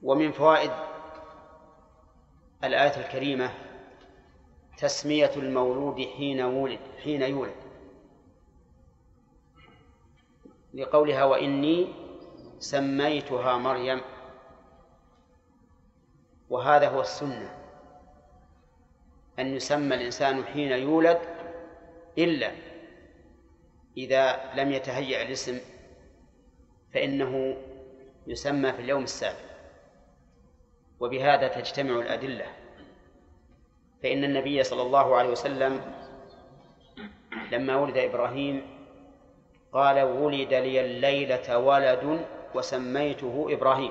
ومن فوائد الآية الكريمة تسمية المولود حين يولد لقولها وإني سميتها مريم. وهذا هو السنة، أن يسمى الإنسان حين يولد إلا إذا لم يتهيأ الاسم فإنه يسمى في اليوم السابع. وبهذا تجتمع الأدلة، فإن النبي صلى الله عليه وسلم لما ولد إبراهيم قال ولد لي الليلة ولد وسميته إبراهيم.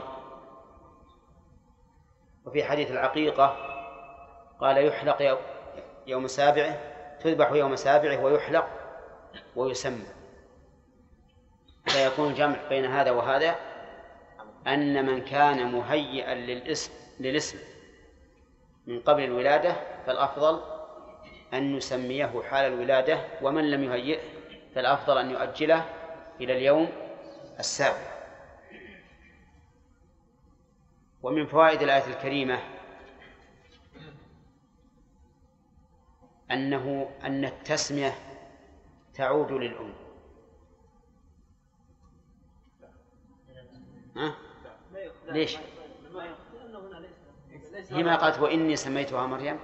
وفي حديث العقيقة قال يحلق يوم سابعه، تذبح يوم سابعه ويحلق ويسمى. فيكون الجمع بين هذا وهذا أن من كان مهيئا للاسم من قبل الولادة فالأفضل أن نسميه حال الولادة، ومن لم يهيئه فالأفضل أن يؤجله إلى اليوم السابع. ومن فوائد الآية الكريمة أن التسمية تعود للأم. ليش؟ هي ما قالت وإني سميتها مريم؟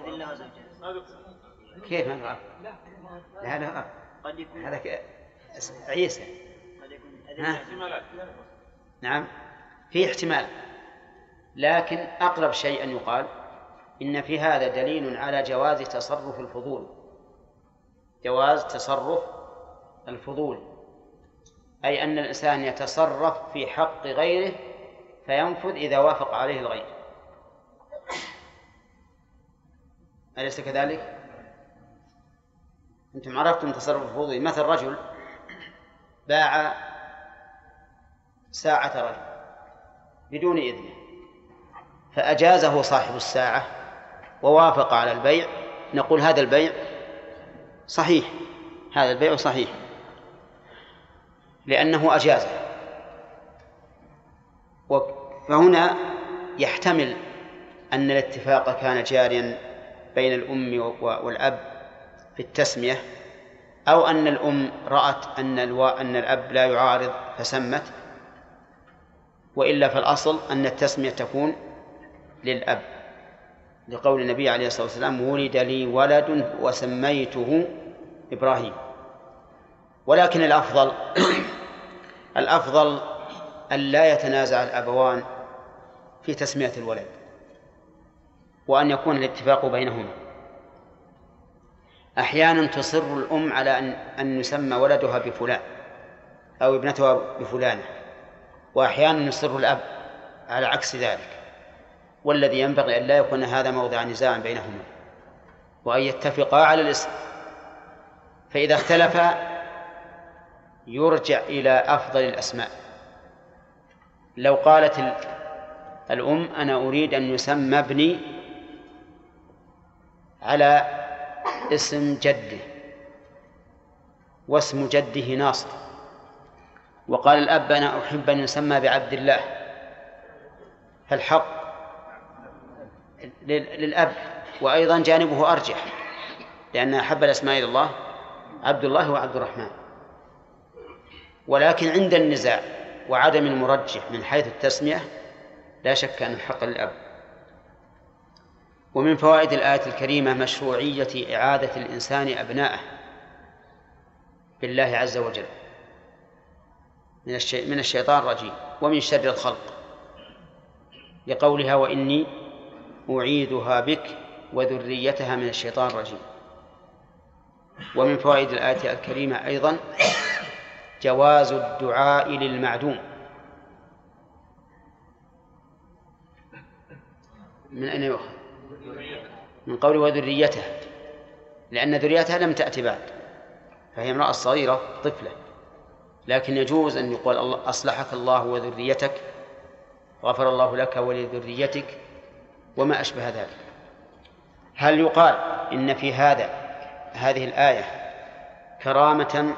كيف ما قال؟ لا هذا عيسى. نعم في احتمال، لكن أقرب شيء أن يقال إن في هذا دليل على جواز تصرف الفضول، جواز تصرف الفضول، أي أن الإنسان يتصرف في حق غيره فينفذ إذا وافق عليه الغير. أليس كذلك؟ أنتم عرفتم تصرف الفضول. مثل رجل باع ساعة رجل بدون إذنه فأجازه صاحب الساعة ووافق على البيع، نقول هذا البيع صحيح، هذا البيع صحيح لأنه أجازه. فهنا يحتمل أن الاتفاق كان جاريا بين الأم والأب في التسمية، أو أن الأم رأت أن الأب لا يعارض فسمت، وإلا فالأصل أن التسمية تكون للأب، لقول النبي عليه الصلاة والسلام ولد لي ولد وسميته إبراهيم. ولكن الأفضل أن لا يتنازع الأبوان في تسمية الولد، وأن يكون الاتفاق بينهما. أحيانا تصر الأم على أن يسمى ولدها بفلان أو ابنتها بفلانة، وأحيانا يصر الأب على عكس ذلك، والذي ينبغي أن لا يكون هذا موضع نزاع بينهما وأن يتفقا على الاسم. فإذا اختلفا يرجع إلى أفضل الأسماء. لو قالت الأم أنا أريد أن يسمى ابني على اسم جده واسم جده ناصر، وقال الأب أنا أحب أن يسمى بعبد الله، فالحق للأب، وأيضا جانبه أرجح لأن أحب الأسماء إلى الله عبد الله وعبد الرحمن. ولكن عند النزاع وعدم المرجح من حيث التسمية لا شك أن الحق للأب. ومن فوائد الآية الكريمة مشروعية إعادة الإنسان أبناءه بالله عز وجل من الشيطان الرجيم ومن شر الخلق، لقولها وإني أعيذها بك وذريتها من الشيطان الرجيم. ومن فوائد الآية الكريمة أيضا جواز الدعاء للمعدوم. من أين يؤخذ؟ من قول وذريته، لأن ذريتها لم تأتي بعد، فهي امرأة صغيرة طفلة، لكن يجوز أن يقول أصلحك الله وذريتك، غفر الله لك ولذريتك، وما أشبه ذلك. هل يقال إن في هذه الآية كرامة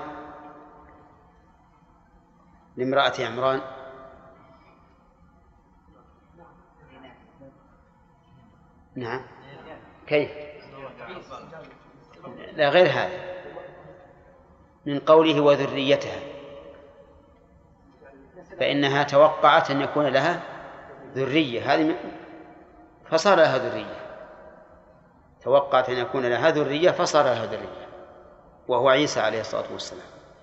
لامرأة عمران؟ نعم. كيف؟ لا، غير هذا، من قوله وذريتها، فإنها توقعت أن يكون لها ذرية، هذه فصار لها ذرية، توقعت أن يكون لها ذرية فصار لها ذرية، وهو عيسى عليه الصلاة والسلام.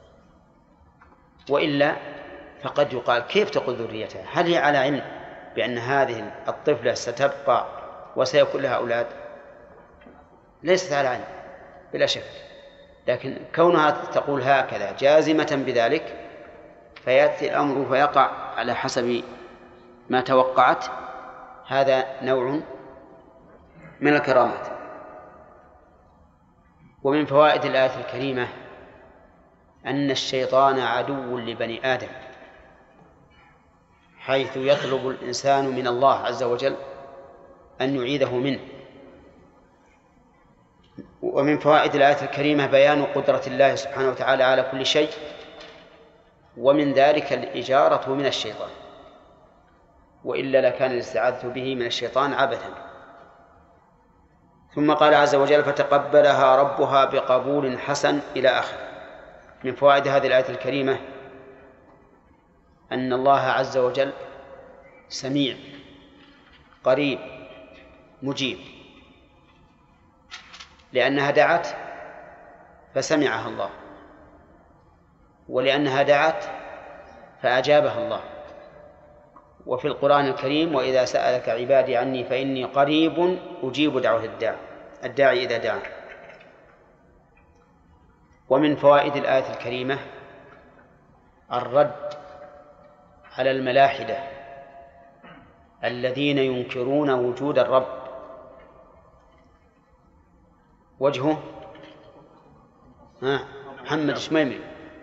وإلا فقد يقال كيف تقول ذريتها؟ هل هي على علم بأن هذه الطفلة ستبقى وسيكون لها أولاد؟ ليست على علم بلا شك، لكن كونها تقول هكذا جازمة بذلك فيأتي الأمر فيقع على حسب ما توقعت، هذا نوع من الكرامات. ومن فوائد الآية الكريمة أن الشيطان عدو لبني آدم، حيث يطلب الإنسان من الله عز وجل أن يعيذه منه. ومن فوائد الآية الكريمة بيان قدرة الله سبحانه وتعالى على كل شيء، ومن ذلك الإجارة من الشيطان، وإلا لكان الاستعاذة به من الشيطان عبثا. ثم قال عز وجل فتقبلها ربها بقبول حسن إلى آخر. من فوائد هذه الآية الكريمة أن الله عز وجل سميع قريب مجيب، لأنها دعت فسمعها الله، ولأنها دعت فأجابها الله. وفي القرآن الكريم وإذا سألك عبادي عني فإني قريب أجيب دعوة الداعي إذا دعا. ومن فوائد الآية الكريمة الرد على الملاحدة الذين ينكرون وجود الرب. وجهه محمد الشميمي.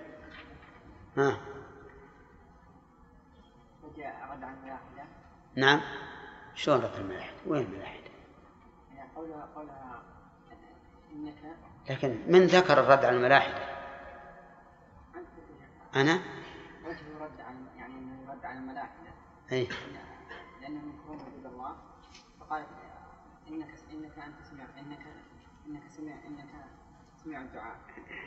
نعم. شلون رد الملاحدة؟ وين الملاحدة؟ قولها إنك. لكن من ذكر الرد على الملاحدة؟ أنا؟ وجه رد يعني إنه رد على الملاحدة. أي. لأنهم ينكرون وجود الله، فقال إنك أنت سميع، إنك سميع الدعاء،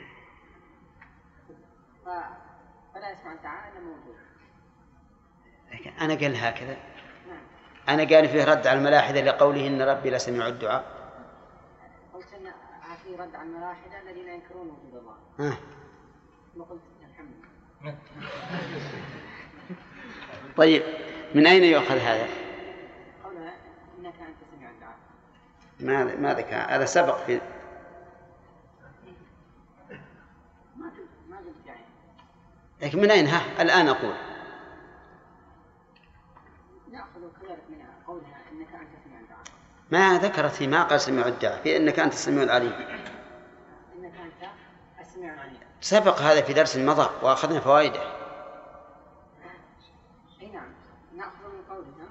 فلا يسمع الدعاء إلا موجود. لكن أنا قال هكذا. أنا قال فيه رد على الملاحدة لقوله إن ربي لسميع الدعاء. قلت إن فيه رد على الملاحدة الذين ينكرون وجود الله. ما قلت الحمد. طيب من أين يؤخذ هذا؟ قولها إنك أنت سميع الدعاء. ماذا كان هذا سبق في ما قلت يعني. لكن من أين الآن أقول نأخذ كذلك من قولها إنك أنت سميع الدعاء. ما ذكرت في ما قال سميع الدعاء، في إنك أنت السميع العليم. إنك أنت السميع العليم سبق هذا في درس مضى وأخذنا فوائده. أي نعم، نأخذ من قولها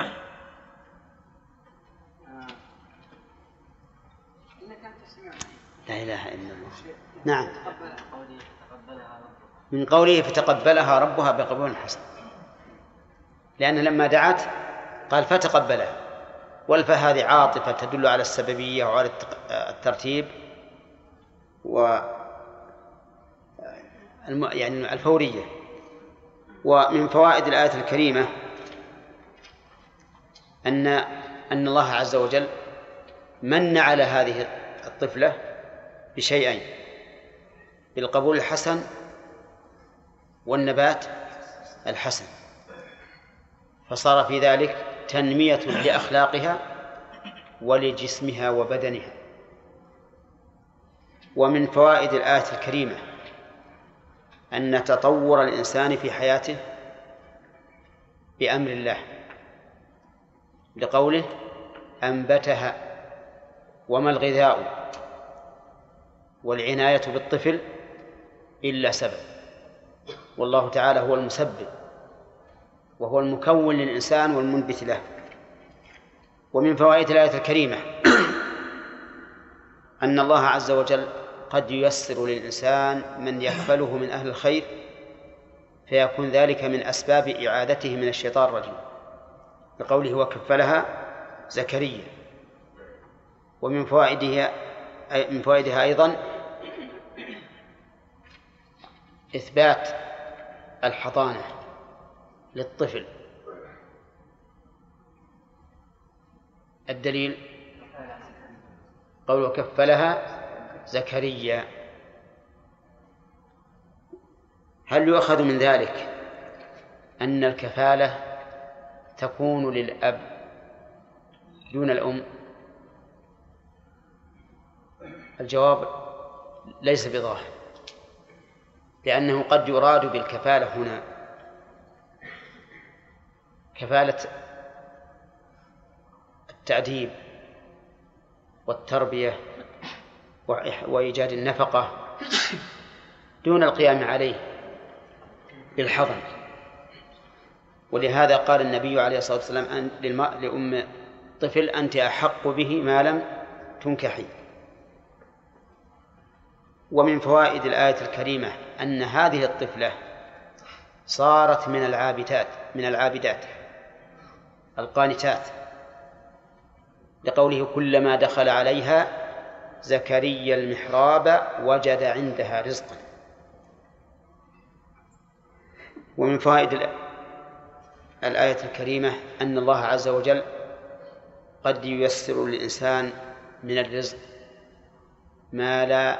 إنك أنت السميع العليم. لا إله إلا الله. نعم. من قوله فتقبلها ربها بقبول حسن، لأن لما دعت قال فتقبلها، والفاء هذه عاطفة تدل على السببية وعلى الترتيب يعني الفورية. ومن فوائد الآية الكريمة أن الله عز وجل من على هذه الطفلة بشيئين: بالقبول الحسن والنبات الحسن، فصار في ذلك تنمية لأخلاقها ولجسمها وبدنها. ومن فوائد الآية الكريمة أن تطور الإنسان في حياته بأمر الله، لقوله أنبتها. وما الغذاء والعناية بالطفل إلا سبب، والله تعالى هو المسبب وهو المكون للإنسان والمنبت له. ومن فوائد الآية الكريمة أن الله عز وجل قد ييسر للإنسان من يكفله من أهل الخير، فيكون ذلك من أسباب إعادته من الشيطان الرجيم، بقوله وكفلها زكريا. ومن فوائدها أيضا إثبات الحضانة للطفل. الدليل قوله كفلها زكريا. هل يؤخذ من ذلك أن الكفالة تكون للأب دون الأم؟ الجواب ليس بظاهر، لأنه قد يراد بالكفالة هنا كفالة التأديب والتربية وإيجاد النفقة دون القيام عليه بالحضن. ولهذا قال النبي عليه الصلاة والسلام لأم طفل أنت أحق به ما لم تنكحي. ومن فوائد الآية الكريمة أن هذه الطفلة صارت من العابدات القانتات، لقوله كلما دخل عليها زكريا المحراب وجد عندها رزقا. ومن فوائد الآية الكريمة أن الله عز وجل قد ييسر للإنسان من الرزق ما لا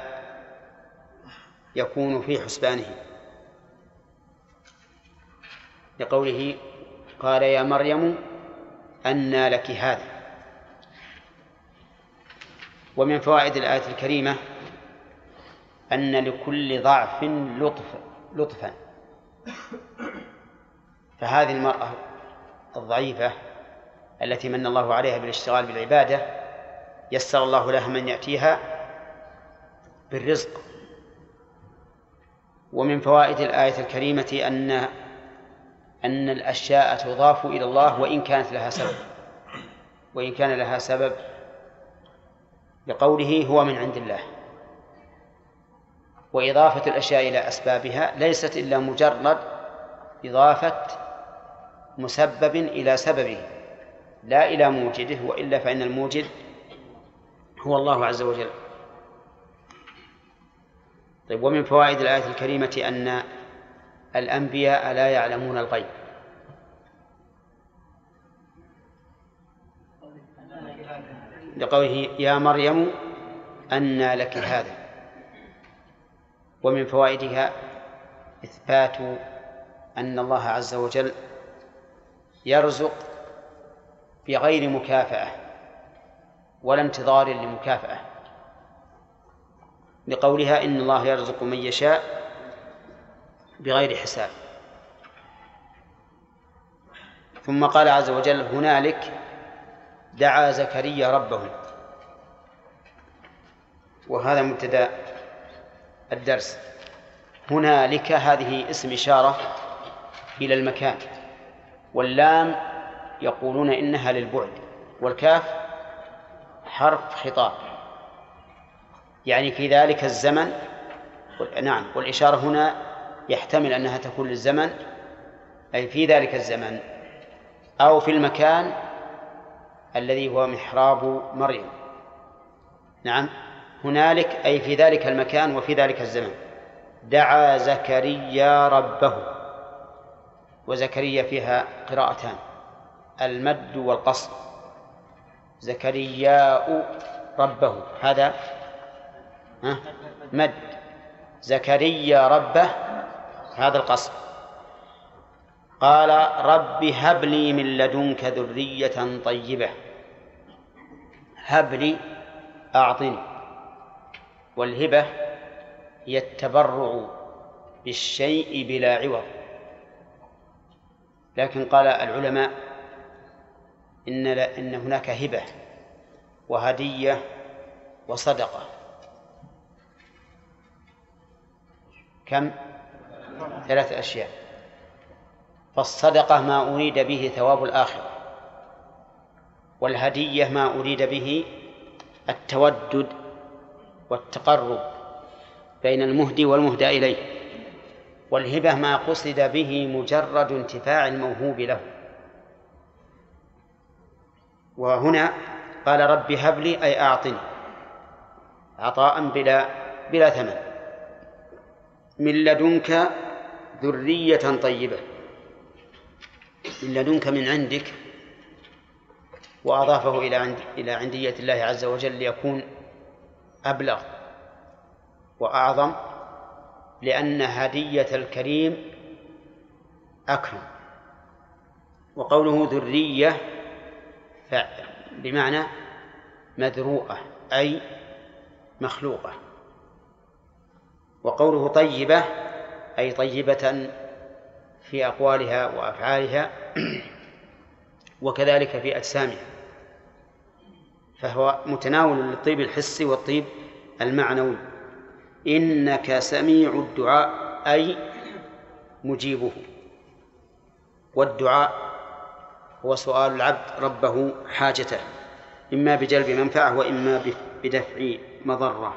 يكون في حسبانه، لقوله قال يا مريم أنى لك هذا. ومن فوائد الآية الكريمة أن لكل ضعف لطفا، فهذه المرأة الضعيفة التي من الله عليها بالاشتغال بالعبادة يسر الله لها من يأتيها بالرزق. ومن فوائد الآية الكريمة أن الأشياء تضاف إلى الله وإن كان لها سبب لقوله هو من عند الله. وإضافة الأشياء إلى أسبابها ليست إلا مجرد إضافة مسبب إلى سببه لا إلى موجده، وإلا فإن الموجد هو الله عز وجل. طيب، ومن فوائد الآية الكريمة أن الأنبياء لا يعلمون الغيب، لقوله يا مريم أنى لك هذا. ومن فوائدها إثبات أن الله عز وجل يرزق بغير مكافأة ولا انتظار لمكافأة، لقولها إن الله يرزق من يشاء بغير حساب. ثم قال عز وجل هنالك دعا زكريا ربه، وهذا مبتدأ الدرس. هنالك هذه اسم إشارة إلى المكان، واللام يقولون إنها للبعد، والكاف حرف خطاب يعني في ذلك الزمن. نعم، والإشارة هنا يحتمل أنها تكون للزمن أي في ذلك الزمن، أو في المكان الذي هو محراب مريم. نعم، هنالك أي في ذلك المكان وفي ذلك الزمن دعا زكريا ربه. وزكريا فيها قراءتان، المد والقصر. زكرياء ربه هذا مد، زكريا ربه هذا القصر. قال رب هب لي من لدنك ذرية طيبة. هب لي أعطني، والهبة هي التبرع بالشيء بلا عوض. لكن قال العلماء إن هناك هبة وهدية وصدقة. كم؟ 3 أشياء. فالصدقة ما أريد به ثواب الآخرة، والهدية ما أريد به التودد والتقرب بين المهدي والمهدى إليه، والهبة ما قصد به مجرد انتفاع الموهوب له. وهنا قال رب هب لي أي أعطني عطاء بلا ثمن من لدنك ذرية طيبة. من لدنك من عندك، وأضافه إلى عندية الله عز وجل ليكون أبلغ وأعظم، لأن هدية الكريم أكرم. وقوله ذرية بمعنى مذروءة أي مخلوقة. وقوله طيبة أي طيبة في أقوالها وأفعالها وكذلك في أجسامها، فهو متناول للطيب الحسي والطيب المعنوي. إنك سميع الدعاء أي مجيبه. والدعاء هو سؤال العبد ربه حاجته، إما بجلب منفعة وإما بدفع مضرة.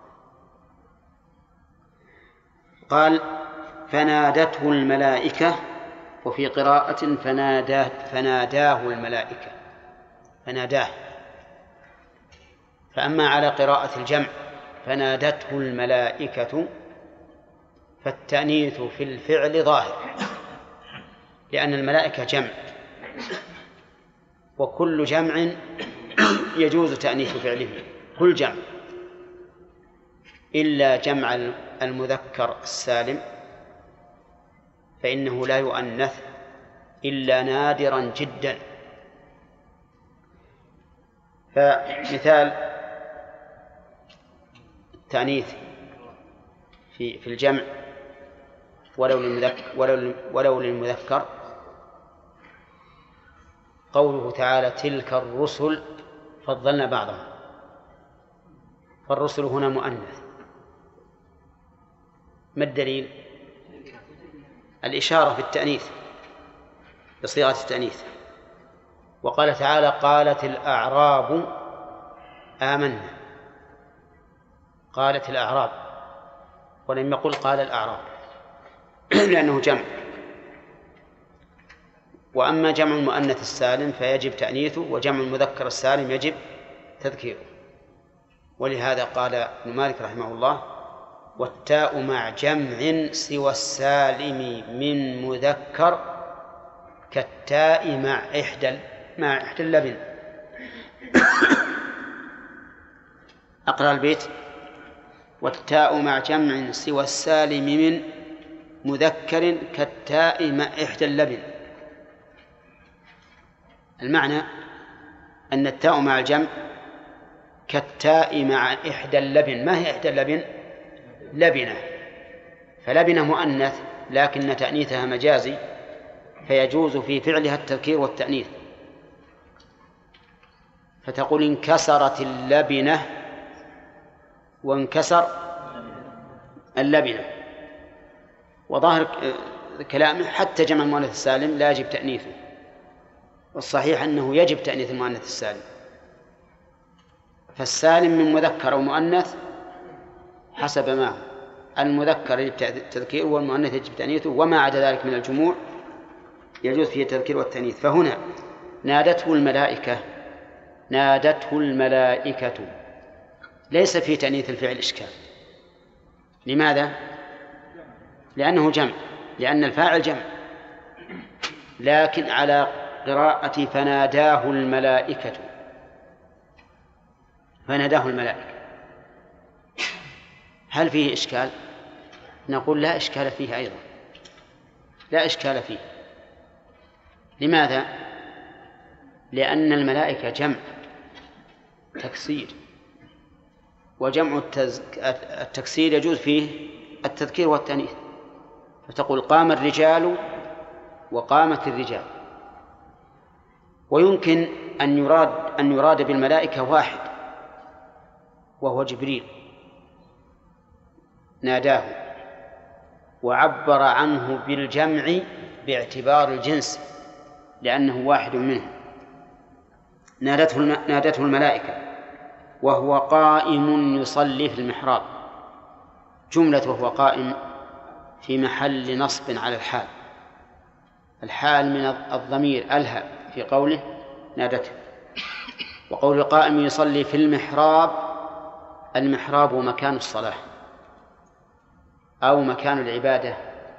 قال فنادته الملائكة، وفي قراءة فناداه الملائكة، فناداه. فأما على قراءة الجمع فنادته الملائكة فالتأنيث في الفعل ظاهر، لأن الملائكة جمع، وكل جمع يجوز تأنيث فعله، كل جمع إلا جمع المذكر السالم فإنه لا يؤنث إلا نادرا جدا. فمثال التأنيث في الجمع ولو للمذكر قوله تعالى تلك الرسل فضلنا بعضهم، فالرسل هنا مؤنث. ما الدليل؟ الإشارة في التأنيث بصيغة التأنيث. وقال تعالى قالت الأعراب آمنا، قالت الأعراب ولم يقل قال الأعراب لأنه جمع. وأما جمع المؤنث السالم فيجب تأنيثه، وجمع المذكر السالم يجب تذكيره. ولهذا قال ابن مالك رحمه الله والتاء مع جمع سوى السالم من مذكر كالتاء مع إحدى اللبن. أقرأ البيت والتاء مع جمع سوى السالم من مذكر كالتاء مع إحدى اللبن. المعنى أن التاء مع الجمع كالتاء مع إحدى اللبن. ما هي إحدى اللبن؟ لبنة. فلبنة مؤنث لكن تأنيثها مجازي، فيجوز في فعلها التذكير والتأنيث، فتقول انكسرت اللبنة وانكسر اللبنة. وظاهر كلامه حتى جمع المؤنث السالم لا يجب تأنيثه، والصحيح أنه يجب تأنيث المؤنث السالم. فالسالم من مذكر أو مؤنث حسب ما هو، المذكر يجب تذكيره والمؤنث يجب تأنيثه، وما عدا ذلك من الجموع يجوز فيه التذكير والتأنيث. فهنا نادته الملائكة ليس في تأنيث الفعل إشكال. لماذا؟ لأنه جمع، لأن الفاعل جمع. لكن على قراءة فناداه الملائكة هل فيه إشكال؟ نقول لا إشكال فيه أيضا، لا إشكال فيه. لماذا؟ لأن الملائكة جمع تكسير، وجمع التكسير يجوز فيه التذكير والتأنيث، فتقول قام الرجال وقامت الرجال. ويمكن أن يراد بالملائكة واحد وهو جبريل ناداه، وعبر عنه بالجمع باعتبار الجنس لأنه واحد منه. نادته الملائكة وهو قائم يصلي في المحراب. جملة وهو قائم في محل نصب على الحال من الضمير ألهى في قوله نادته. وقول القائم يصلي في المحراب، المحراب مكان الصلاة أو مكان العبادة،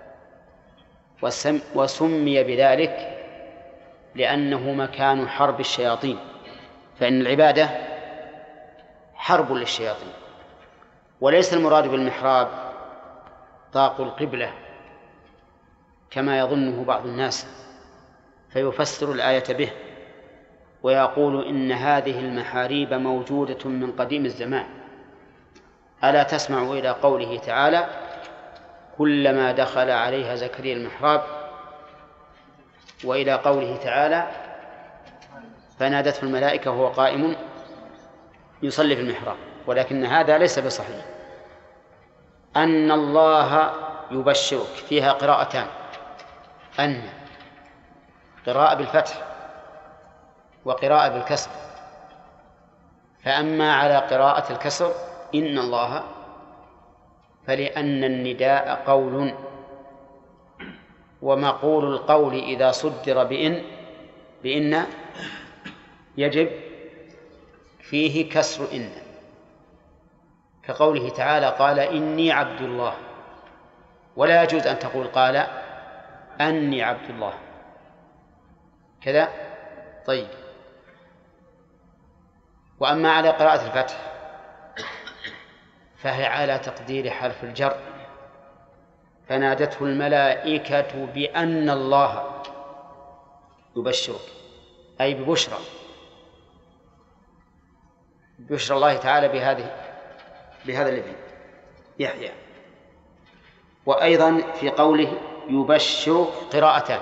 وسمي بذلك لأنه مكان حرب الشياطين، فإن العبادة حرب للشياطين. وليس المراد بالمحراب طاق القبلة كما يظنه بعض الناس فيفسر الآية به ويقول إن هذه المحاريب موجودة من قديم الزمان. ألا تسمع إلى قوله تعالى: كلما دخل عليها زكريا المحراب، وإلى قوله تعالى: فنادته الملائكة وهو قائم يصلي في المحراب. ولكن هذا ليس بصحيح. أن الله يبشرك فيها قراءتان: أن قراءة بالفتح وقراءة بالكسر. فأما على قراءة الكسر إن الله فلأن النداء قول، ومقول القول إذا صدر بإن يجب فيه كسر إن، كقوله تعالى: قال إني عبد الله، ولا يجوز أن تقول قال أني عبد الله كذا. طيب. وأما على قراءة الفتح فهي على تقدير حرف الجر: فنادته الملائكة بأن الله يبشرك، أي ببشرى الله تعالى بهذا الابن يحيى. وأيضا في قوله يبشرك قراءتان: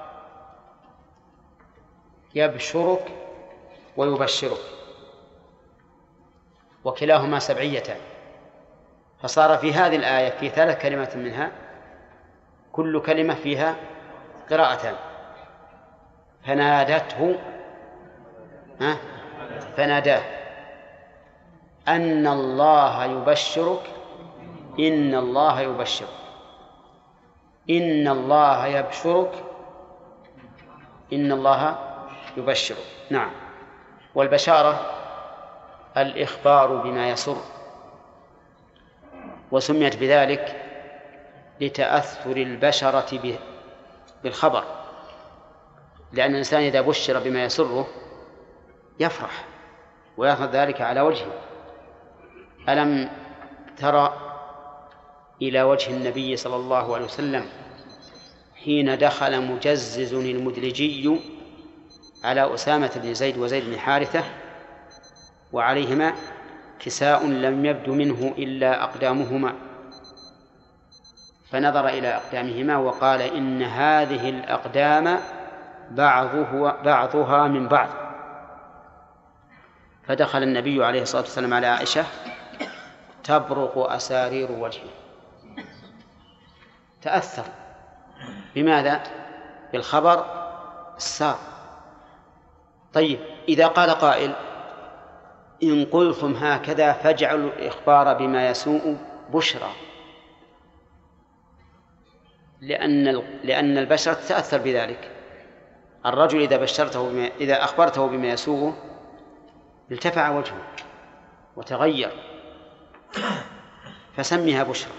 يبشرك ويبشرك، وكلاهما سبعيتان، فصار في هذه الآية في 3 كلمات منها كل كلمة فيها قراءتان: فنادته فناداه، أن الله يبشرك، إن الله يبشرك، إن الله يبشرك، إن الله يبشرك. نعم. والبشارة الإخبار بما يسر، وسميت بذلك لتأثر البشرة بالخبر، لأن الإنسان إذا بشر بما يسره يفرح ويأخذ ذلك على وجهه. ألم ترى إلى وجه النبي صلى الله عليه وسلم حين دخل مجزز المدلجي على أسامة بن زيد وزيد بن حارثة وعليهما كساء لم يبد منه إلا أقدامهما، فنظر إلى أقدامهما وقال: إن هذه الأقدام بعضها من بعض. فدخل النبي عليه الصلاة والسلام على عائشة تبرق أسارير وجهه، تأثر. بماذا؟ بالخبر السار. طيب، إذا قال قائل: إن قلتم هكذا فاجعلوا الإخبار بما يسوء بشرى، لأن البشر تتأثر بذلك. الرجل إذا أخبرته بما يسوءه ارتفع وجهه وتغير، فسميها بشرى.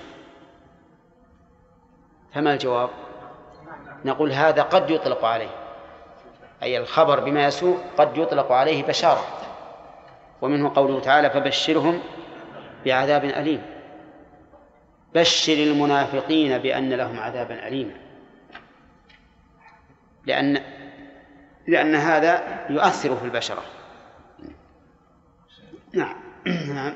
فما الجواب؟ نقول هذا قد يطلق عليه، أي الخبر بما يسوء قد يطلق عليه بشارة. ومنه قوله تعالى: فبشرهم بعذاب أليم. بشر المنافقين بأن لهم عذابا أليما، لأن هذا يؤثر في البشرة. نعم. نعم.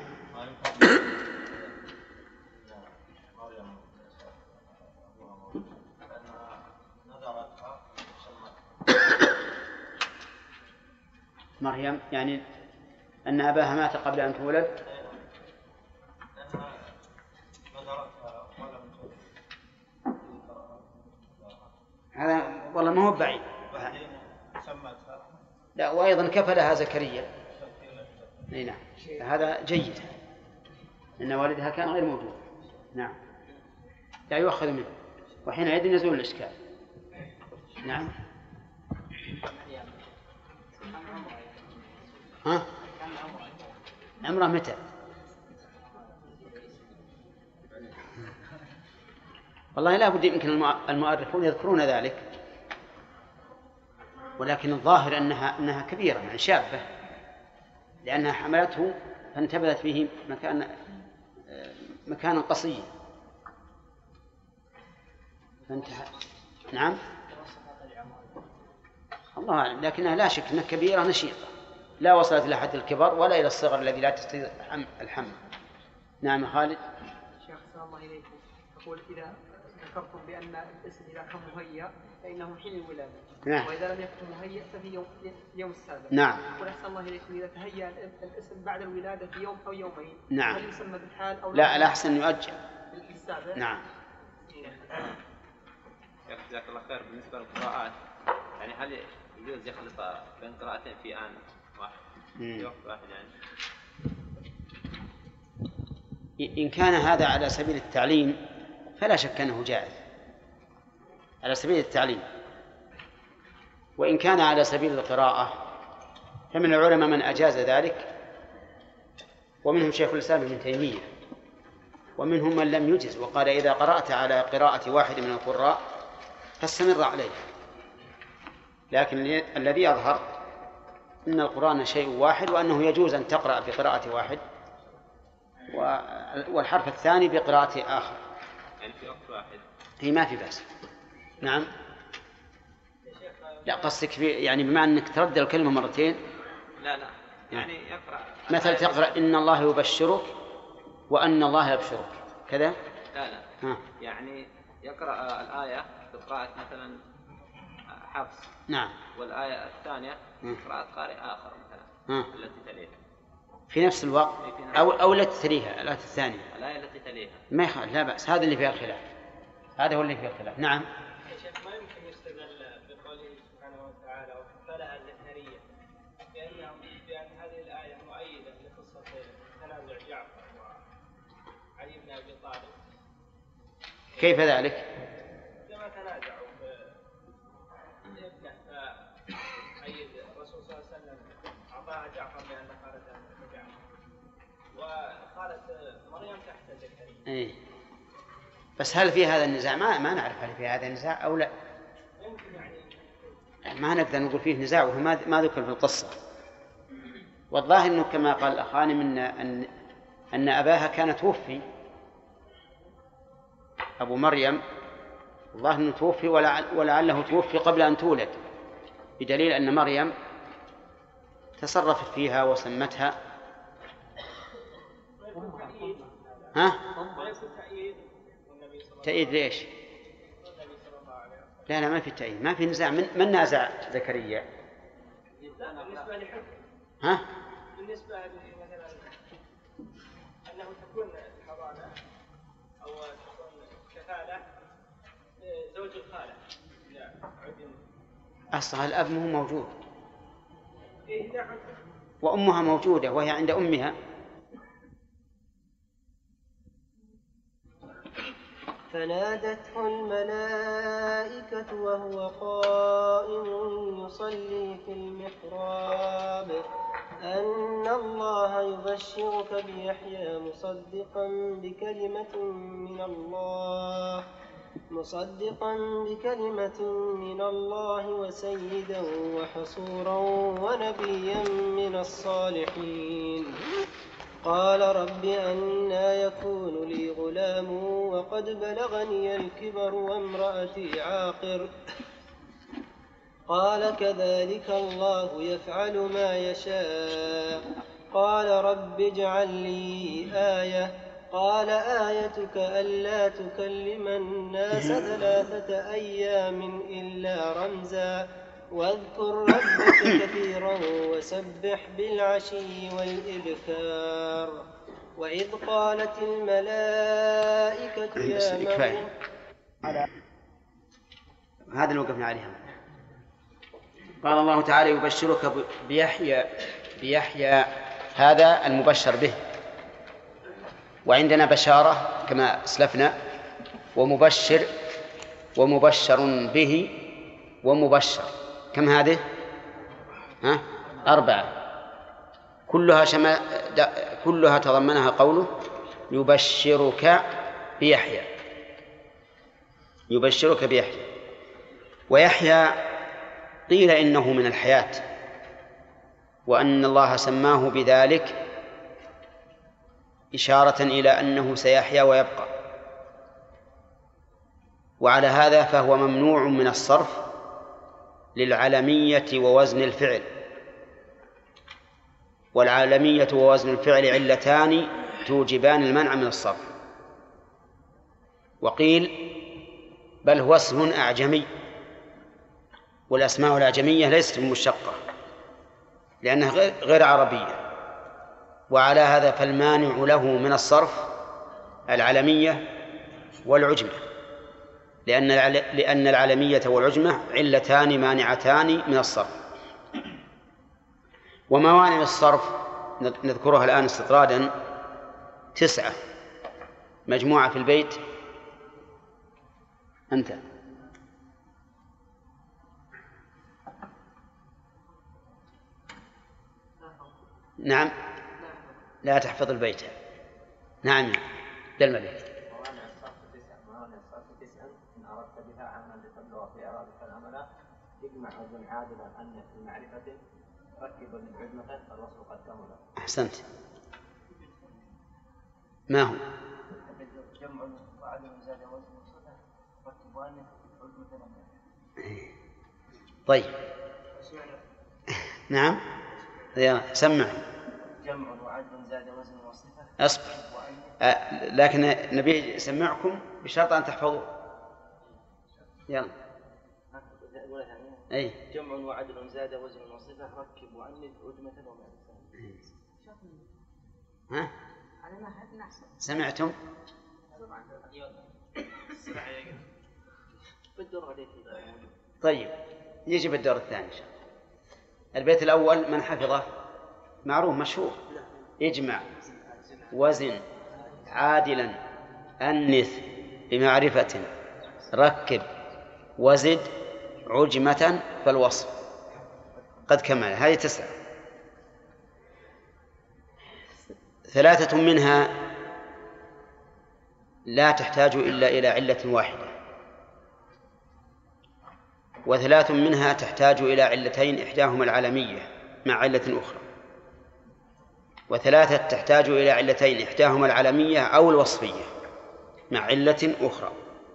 مريم يعني أن أباها مات قبل أن تولد. هذا والله ما هو بعيد. لا، وأيضا كفلها زكريا. نعم، هذا جيد، إن والدها كان غير موجود. نعم، لا يؤخذ منه، وحينئذ يزول الإشكال. نعم. ها؟ عمره متى؟ والله لا بد، يمكن المؤرخون يذكرون ذلك، ولكن الظاهر أنها كبيرة يعني شابة، لأنها حملته فانتبذت به مكانا قصيا فانتهى. نعم الله أعلم، لكنها لا شك أنها كبيرة نشيطة، لا وصلت إلى حد الكبر ولا إلى الصغر الذي لا تستطيع الحمل. نعم خالد. شيخ السلام الله إليكم، أقول إذا ذكرتم بأن الاسم إذا كان مهيأ فإنه حين الولادة، نعم. وإذا لم يكن مهيأ ففي يوم السابع. نعم. أقول أحسن الله إليكم، إذا تهيأ الاسم بعد الولادة في يوم أو يومين، نعم. هل يسمى بالحال أو لا؟ الأحسن يؤجل السابع. نعم. جزاك الله خير. بالنسبة للقراءات يعني هل يجوز يخلط بين قراءتين في آن واحد في وقت واحد يعني؟ إن كان هذا على سبيل التعليم فلا شك أنه جائز على سبيل التعليم، وإن كان على سبيل القراءة فمن العلماء من أجاز ذلك، ومنهم شيخ الإسلام ابن تيمية، ومنهم من لم يجز وقال إذا قرأت على قراءة واحد من القراء فاستمر عليه. لكن الذي يظهر أن القرآن شيء واحد، وأنه يجوز أن تقرأ بقراءة واحد والحرف الثاني بقراءة آخر، يعني في وقت واحد هي ما في بأس. نعم. لا قصدك يعني بما أنك ترد الكلمة مرتين. لا يعني يقرأ مثل تقرأ إن الله يبشرك وأن الله يبشرك كذا. لا يعني يقرأ الآية بقراءة مثلا حفص. نعم. والآية الثانية قراءة قارئ آخر مثلا التي تليها في نفس الوقت أو التي تليها الآية الثانية الآية التي تليها ما يخالف، لا بأس، هذا اللي فيها الخلاف، هذا هو اللي فيه الخلاف. نعم. يا شيخ ما يمكن يستدل بقوله سبحانه وتعالى وكفلها الزكريا بأن هذه الآية مؤيدة لقصة تنازع جعفر وعلي بن أبي طالب. كيف ذلك؟ لما تنازعوا ابنه فأيد الرسول صلى الله عليه وسلم أعطاها جعفر لأن خالته جعفر، وقالت مريم تحت زكريا. إيه. بس هل في هذا النزاع؟ ما نعرف هل في هذا النزاع أو لا. ما نقدر نقول فيه نزاع وهو ما ذكر في القصة. والظاهر أنه كما قال الأخاني من أن أباها كان توفي، أبو مريم الله أنه توفي ولعله توفي قبل أن تولد، بدليل أن مريم تصرفت فيها وسمتها. ها؟ تأييد ليش؟ لا ما في تأييد، ما في نزاع. من نازع زكريا؟ بالنسبة لحكم. ها؟ بالنسبة مثلا أنه تكون الحضانة أو تكون كفالة زوج الخالة. أصلها الأب مو موجود وأمها موجودة وهي عند أمها. فنادته الملائكة وهو قائم يصلي في المحراب أن الله يبشرك بيحيى مصدقا بكلمة من الله وسيدا وحصورا ونبيا من الصالحين. قال رب أنى يكون لي غلام وقد بلغني الكبر وامرأتي عاقر. قال كذلك الله يفعل ما يشاء. قال رب اجعل لي آية. قال آيتك ألا تكلم الناس 3 أيام إلا رمزا واذكر ربك كثيرا وسبح بالعشي والإبكار. وإذ قالت الملائكة يا مريم. هذا اللي وقفنا عليه. قال الله تعالى يبشرك بيحيى هذا المبشر به، وعندنا بشارة كما أسلفنا ومبشر ومبشر به ومبشر. كم هذه؟ 4. كلها تضمنها قوله يبشرك بيحيى. يبشرك بيحيى. ويحيى قيل إنه من الحياة، وأن الله سماه بذلك إشارة إلى أنه سيحيا ويبقى. وعلى هذا فهو ممنوع من الصرف للعلمية ووزن الفعل، والعلمية ووزن الفعل علتان توجبان المنع من الصرف. وقيل بل هو اسم أعجمي، والأسماء الأعجمية ليست مشتقة لأنها غير عربية. وعلى هذا فالمانع له من الصرف العلمية والعجمة، لأن العلمية والعجمة علتان مانعتان من الصرف. وموانع الصرف نذكرها الآن استطرادا 9 مجموعة في البيت. أنت نعم لا تحفظ البيت. نعم دل البيت. موانع الصرف 9 إن أردت بها عملا لتبلغ في إرادة العمل اجمع وزن عادلا أن في معرفة ركب للعجمة فالوصف قد كمل. أحسنت. ما هو؟ جمع وعدم زاد وزن وصفة ركب وأن عجمة. طيب نعم سمع. جمع وعدل زاد وزن وصفة. أصبر لكن نبي سمعكم بشرط أن تحفظوا. يلا. أي. جمع وعدل زاد وزن وصفة ركب وأنف عجمة ومعرفة. ها؟ سمعتم؟ طيب يجب الدور الثاني إن شاء الله. البيت الأول من حفظه معروف مشهور. اجمع وزن عادلا أنث بمعرفة ركب وزد عجمة فالوصف قد كمل. هذه 9. 3 منها لا تحتاج إلا إلى علة واحدة، و3 منها تحتاج إلى علتين إحداهما العلمية مع علة أخرى، و3 تحتاج إلى علتين إحداهما العلمية أو الوصفية مع علة أخرى.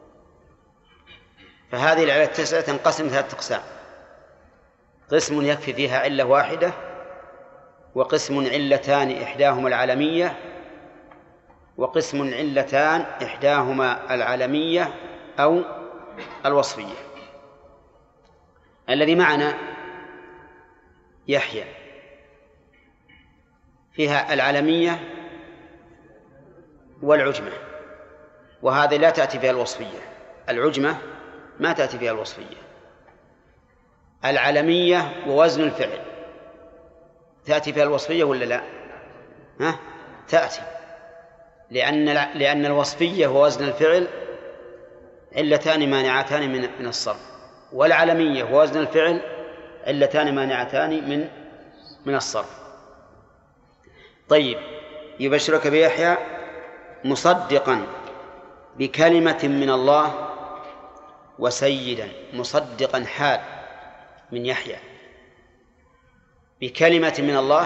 فهذه العلة 9 تنقسم 3 أقسام: قسم يكفي فيها علة واحدة، وقسم علتان إحداهما العلمية، وقسم علتان إحداهما العلمية أو الوصفية. الذي معنا يحيى فيها العلمية والعجمة، وهذه لا تأتي فيها الوصفية. العجمة ما تأتي فيها الوصفية. العلمية ووزن الفعل تأتي فيها الوصفية ولا لا؟ ها؟ تأتي، لأن الوصفية ووزن الفعل علتان مانعتان من الصرف، والعلمية ووزن الفعل علتان مانعتان من الصرف. طيب، يبشرك بيحيى مصدقا بكلمة من الله وسيدا. مصدقا حال من يحيى بكلمة من الله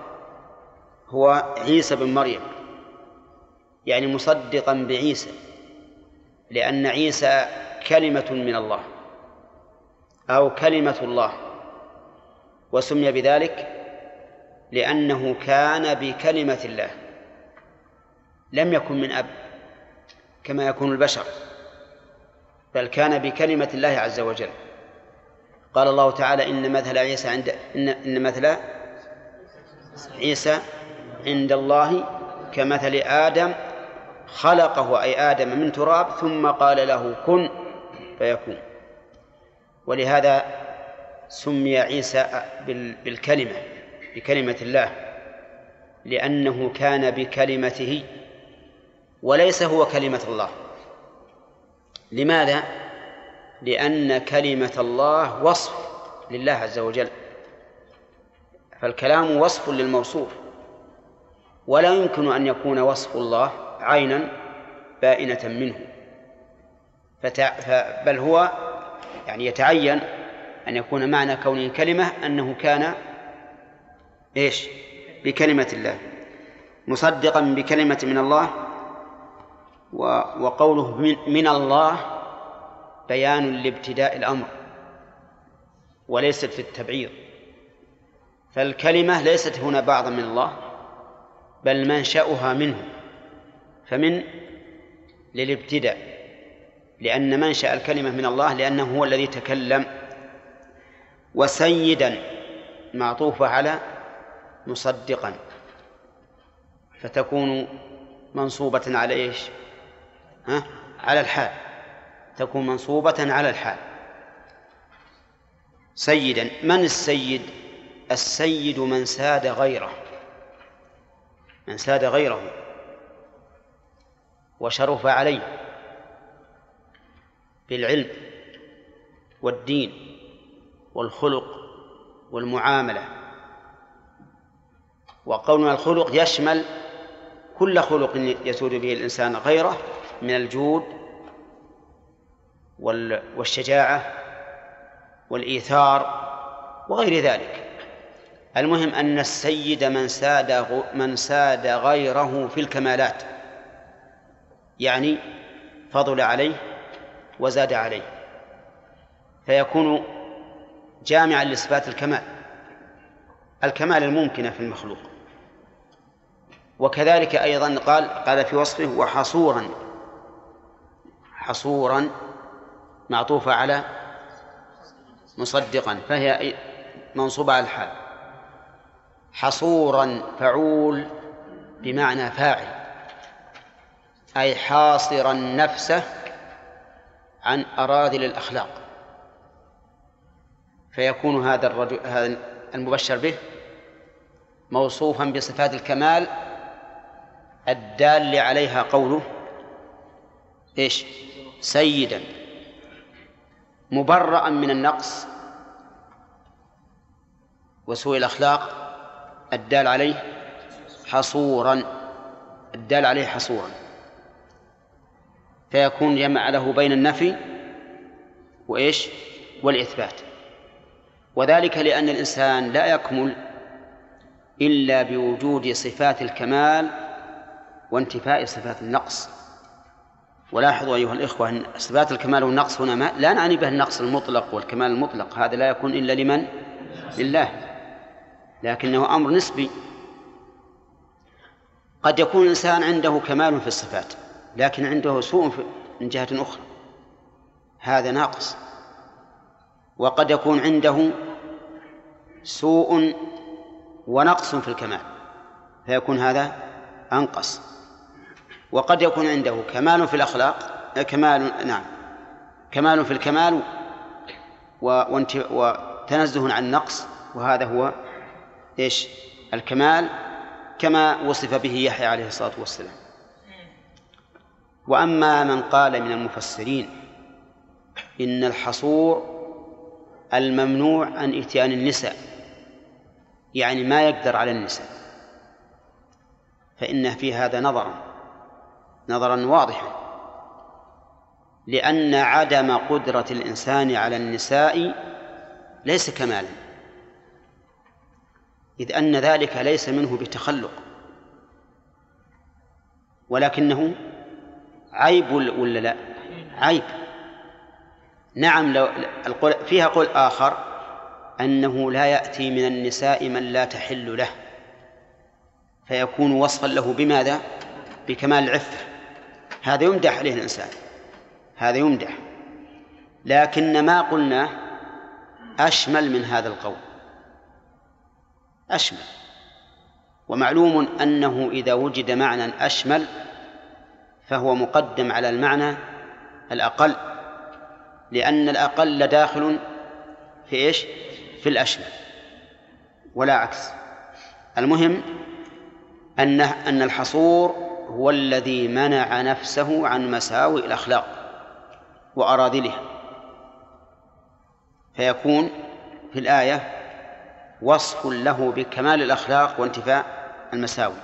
هو عيسى بن مريم، يعني مصدقا بعيسى، لأن عيسى كلمة من الله أو كلمة الله، وسمي بذلك لأنه كان بكلمة الله، لم يكن من أب كما يكون البشر، بل كان بكلمة الله عز وجل. قال الله تعالى: إن مثل عيسى عند الله كمثل آدم خلقه، أي آدم من تراب ثم قال له كن فيكون. ولهذا سمي عيسى بالكلمة، بكلمة الله، لأنه كان بكلمته وليس هو كلمة الله. لماذا؟ لأن كلمة الله وصف لله عز وجل، فالكلام وصف للموصوف، ولا يمكن أن يكون وصف الله عينا بائنة منه، بل هو يعني يتعين أن يكون معنى كونه كلمة أنه كان بكلمة الله، مصدقا بكلمة من الله. وقوله من الله بيان لابتداء الأمر وليست في التبعيض، فالكلمة ليست هنا بعضا من الله بل منشأها منه، فمن للابتداء، لأن منشأ الكلمة من الله لأنه هو الذي تكلم. وسيدا معطوفة على مصدقا، فتكون منصوبة على على الحال، تكون منصوبة على الحال. سيدا، من السيد؟ السيد من ساد غيره، من ساد غيره وشرف عليه بالعلم والدين والخلق والمعاملة. وقولنا الخلق يشمل كل خلق يسود به الإنسان غيره من الجود والشجاعة والإيثار وغير ذلك. المهم أن السيد من ساد غيره في الكمالات، يعني فضل عليه وزاد عليه، فيكون جامعا لصفات الكمال الممكنة في المخلوق. وكذلك أيضا قال في وصفه حصورا معطوفة على مصدقا، فهي منصوبة على الحال. حصورا فعول بمعنى فاعل، أي حاصرا نفسه عن أراذل الأخلاق، فيكون هذا المبشر به موصوفا بصفات الكمال الدال عليها قوله سيدا، مبرأ من النقص وسوء الأخلاق الدال عليه حصورا، فيكون جمع له بين النفي والإثبات. وذلك لأن الإنسان لا يكمل إلا بوجود صفات الكمال وانتفاء صفات النقص. ولاحظوا أيها الإخوة أن صفات الكمال والنقص هنا لا نعني به النقص المطلق والكمال المطلق، هذا لا يكون إلا لمن؟ لله، لكنه أمر نسبي. قد يكون الإنسان عنده كمال في الصفات لكن عنده سوء من جهة أخرى، هذا ناقص. وقد يكون عنده سوء ونقص في الكمال فيكون هذا أنقص. وقد يكون عنده كمال في الأخلاق، كمال في الكمال وتنزه عن النقص، وهذا هو الكمال كما وصف به يحيى عليه الصلاة والسلام. وأما من قال من المفسرين إن الحصور الممنوع عن إتيان النساء، يعني ما يقدر على النساء، فإن في هذا نظرا واضحا، لأن عدم قدرة الإنسان على النساء ليس كمالا، إذ أن ذلك ليس منه بتخلق، ولكنه عيب ولا لا؟ عيب. نعم، لو فيها قول آخر أنه لا يأتي من النساء من لا تحل له، فيكون وصفا له بماذا؟ بكمال العفة. هذا يمدح عليه الإنسان، هذا يمدح، لكن ما قلنا أشمل من هذا القول، أشمل. ومعلوم أنه إذا وجد معنى أشمل فهو مقدم على المعنى الأقل، لأن الأقل داخل في في الأشمل ولا عكس. المهم أن الحصور هو الذي منع نفسه عن مساوئ الأخلاق وأراذلها، فيكون في الآية وصف له بكمال الأخلاق وانتفاء المساوي،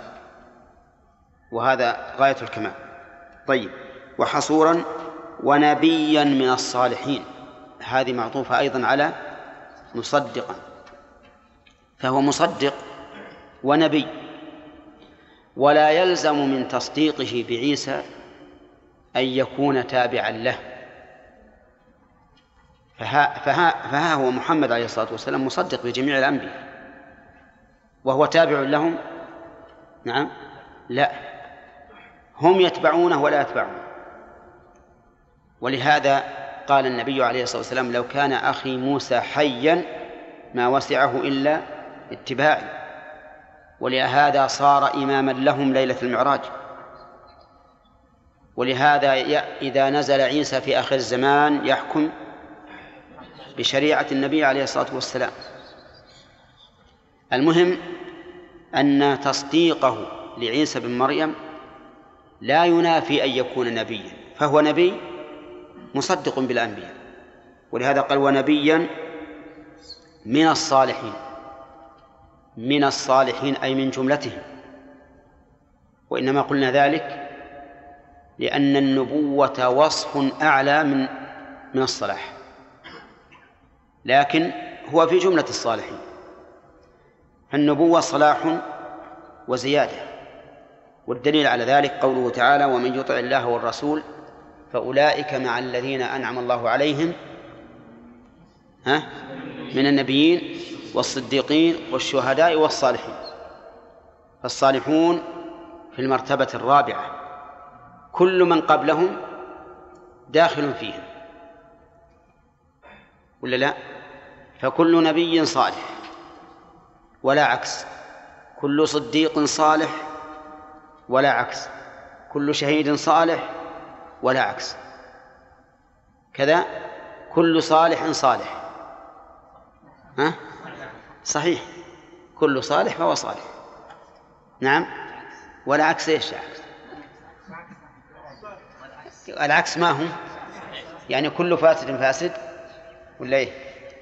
وهذا غاية الكمال. طيب، وحصورا ونبيا من الصالحين، هذه معطوفة أيضا على مصدقا، فهو مصدق ونبي، ولا يلزم من تصديقه بعيسى أن يكون تابعا له، فها هو محمد عليه الصلاة والسلام مصدق بجميع الأنبياء وهو تابع لهم؟ نعم، لا، هم يتبعونه ولا يتبعونه. ولهذا قال النبي عليه الصلاة والسلام: لو كان أخي موسى حيا ما وسعه إلا اتباعي. ولهذا صار إماما لهم ليلة المعراج. ولهذا إذا نزل عيسى في آخر الزمان يحكم بشريعة النبي عليه الصلاة والسلام. المهم أن تصديقه لعيسى بن مريم لا ينافي أن يكون نبيا، فهو نبي مصدق بالأنبياء. ولهذا قال: ونبيا من الصالحين. من الصالحين أي من جملتهم. وإنما قلنا ذلك لأن النبوة وصف أعلى من الصلاح، لكن هو في جملة الصالحين. النبوة صلاح وزيادة، والدليل على ذلك قوله تعالى: ومن يطع الله والرسول فأولئك مع الذين أنعم الله عليهم من النبيين والصديقين والشهداء والصالحين. فالصالحون في المرتبة الرابعة، كل من قبلهم داخل فيهم، ولا لا؟ فكل نبي صالح ولا عكس، كل صديق صالح ولا عكس، كل شهيد صالح ولا عكس، كذا كل صالح صالح. صحيح، كل صالح فهو صالح. نعم، ولا عكس. ايش العكس؟ العكس ما هو؟ يعني كل فاسد فاسد ولا ايه؟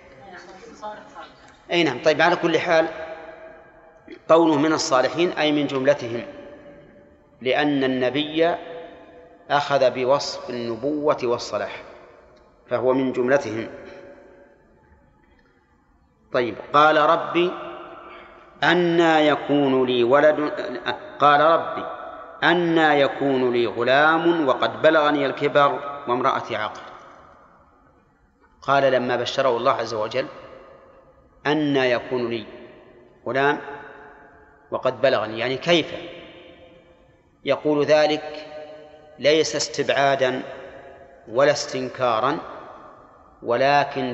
اي نعم. طيب، على كل حال قوله من الصالحين أي من جملتهم، لأن النبي أخذ بوصف النبوة والصلاح، فهو من جملتهم. طيب، قال: ربي أنى يكون لي ولد. قال: ربي أنى يكون لي غلام وقد بلغني الكبر وامرأتي عاقر. قال لما بشره الله عز وجل: أنى يكون لي غلام وقد بلغني، يعني كيف؟ يقول ذلك ليس استبعادا ولا استنكارا، ولكن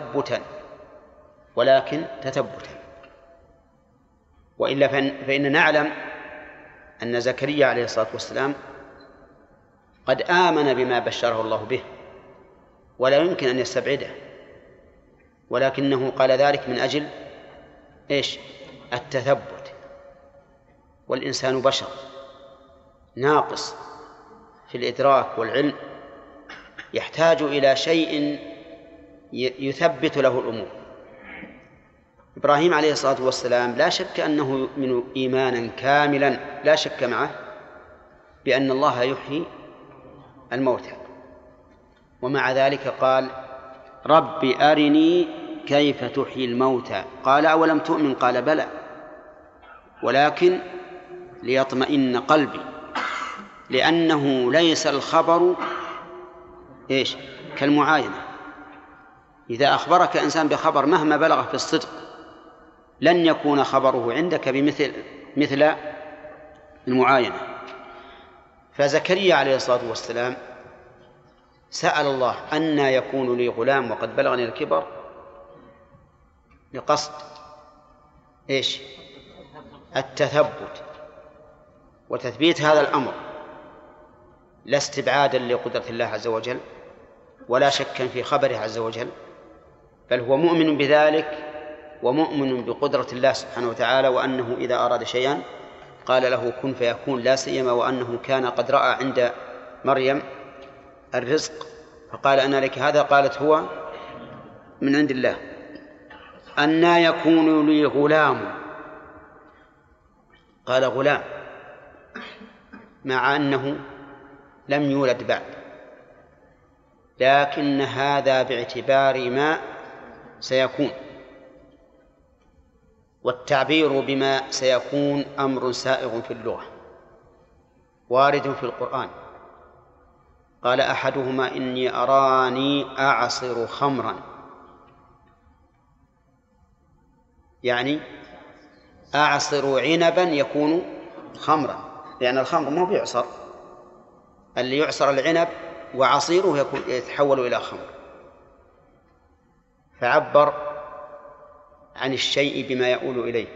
تثبتا. وإلا فإن نعلم أن زكريا عليه الصلاة والسلام قد آمن بما بشره الله به ولا يمكن أن يستبعده، ولكنه قال ذلك من أجل إيش؟ التثبت. والإنسان بشر ناقص في الإدراك والعلم، يحتاج إلى شيء يثبت له الأمور. إبراهيم عليه الصلاة والسلام لا شك أنه يؤمن إيمانا كاملا، لا شك معه بأن الله يحيي الموتى، ومع ذلك قال: رب أرني كيف تحيي الموتى. قال: أولم تؤمن؟ قال: بلى، ولكن ليطمئن قلبي، لأنه ليس الخبر إيش؟ كالمعاينة. إذا أخبرك إنسان بخبر مهما بلغ في الصدق لن يكون خبره عندك مثل المعاينة. فزكريا عليه الصلاة والسلام سأل الله: أنى يكون لي غلام وقد بلغني الكبر، لقصد إيش؟ التثبت وتثبيت هذا الأمر، لا استبعادا لقدرة الله عز وجل ولا شكا في خبره عز وجل، بل هو مؤمن بذلك ومؤمن بقدرة الله سبحانه وتعالى، وأنه إذا أراد شيئا قال له كن فيكون، لا سيما وأنه كان قد رأى عند مريم الرزق فقال: أنا لك هذا، قالت: هو من عند الله. أنى يكون لي غلام. قال غلام مع أنه لم يولد بعد، لكن هذا باعتبار ما سيكون، والتعبير بما سيكون أمر سائغ في اللغة وارد في القرآن. قال أحدهما إني أراني أعصر خمرا، يعني أعصر عنبا يكون خمرا، لأن الخمر ما بيعصر، اللي يعصر العنب وعصيره يتحول إلى خمر، فعبر عن الشيء بما يؤول إليه.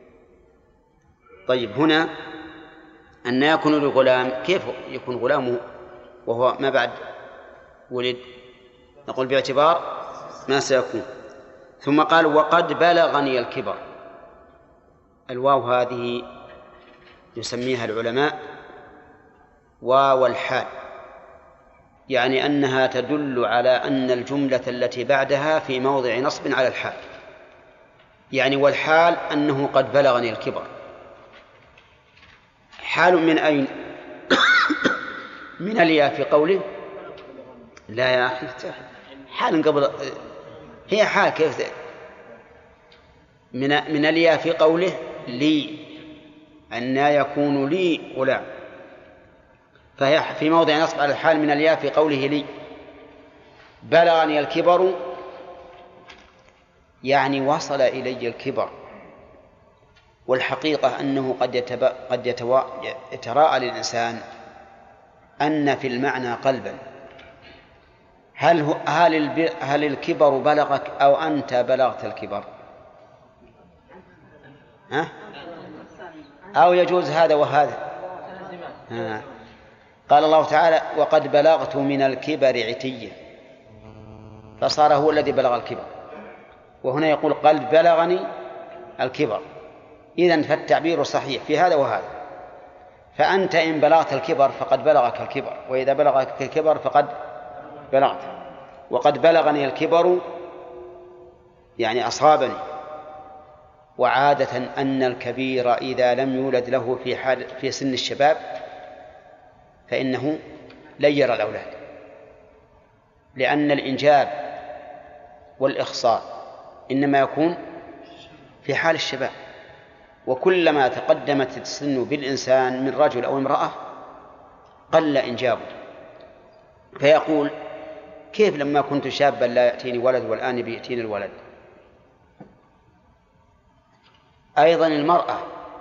طيب هنا أن يكون لغلام، كيف يكون غلامه وهو ما بعد ولد؟ نقول باعتبار ما سيكون. ثم قال وقد بلغني الكبر. الواو هذه يسميها العلماء واو الحال، يعني أنها تدل على أن الجملة التي بعدها في موضع نصب على الحال، يعني والحال أنه قد بلغني الكبر. حال من أين؟ من الياء في قوله لا يا أخي حال قبل، هي حال كيف من الياء في قوله لي أن يكون لي غلام، فهي في موضع نصب على الحال من الياء في قوله لي. بلغني الكبر يعني وصل إلي الكبر، والحقيقة أنه قد يتراءى للإنسان أن في المعنى قلبا. هل الكبر بلغك أو أنت بلغت الكبر؟ أو يجوز هذا وهذا؟ قال الله تعالى وقد بلغت من الكبر عتيا، فصار هو الذي بلغ الكبر، وهنا يقول قد بلغني الكبر. إذن فالتعبير صحيح في هذا وهذا، فأنت إن بلغت الكبر فقد بلغك الكبر، وإذا بلغك الكبر فقد بلغت. وقد بلغني الكبر يعني أصابني. وعادة أن الكبير إذا لم يولد له في سن الشباب فإنه لن يرى الأولاد، لأن الإنجاب والإخصاب إنما يكون في حال الشباب، وكلما تقدمت السن بالإنسان من رجل أو امرأة قل إنجابه. فيقول كيف لما كنت شابا لا يأتيني ولد والآن بيأتيني الولد؟ أيضا المرأة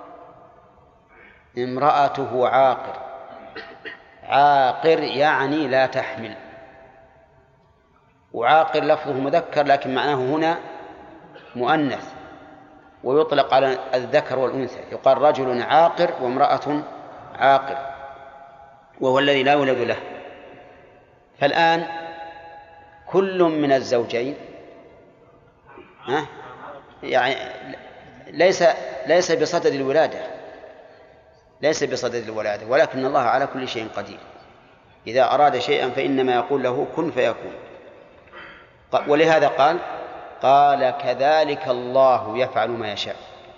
امرأته عاقر، عاقر يعني لا تحمل، وعاقر لفظه مذكر لكن معناه هنا مؤنث، ويطلق على الذكر والأنثى، يقال رجل عاقر وامرأة عاقر، وهو الذي لا يولد له. فالآن كل من الزوجين يعني ليس بصدد الولادة، ليس بصدد الولادة، ولكن الله على كل شيء قدير، إذا أراد شيئا فإنما يقول له كن فيكون. ولهذا قال كذلك الله يفعل ما يشاء.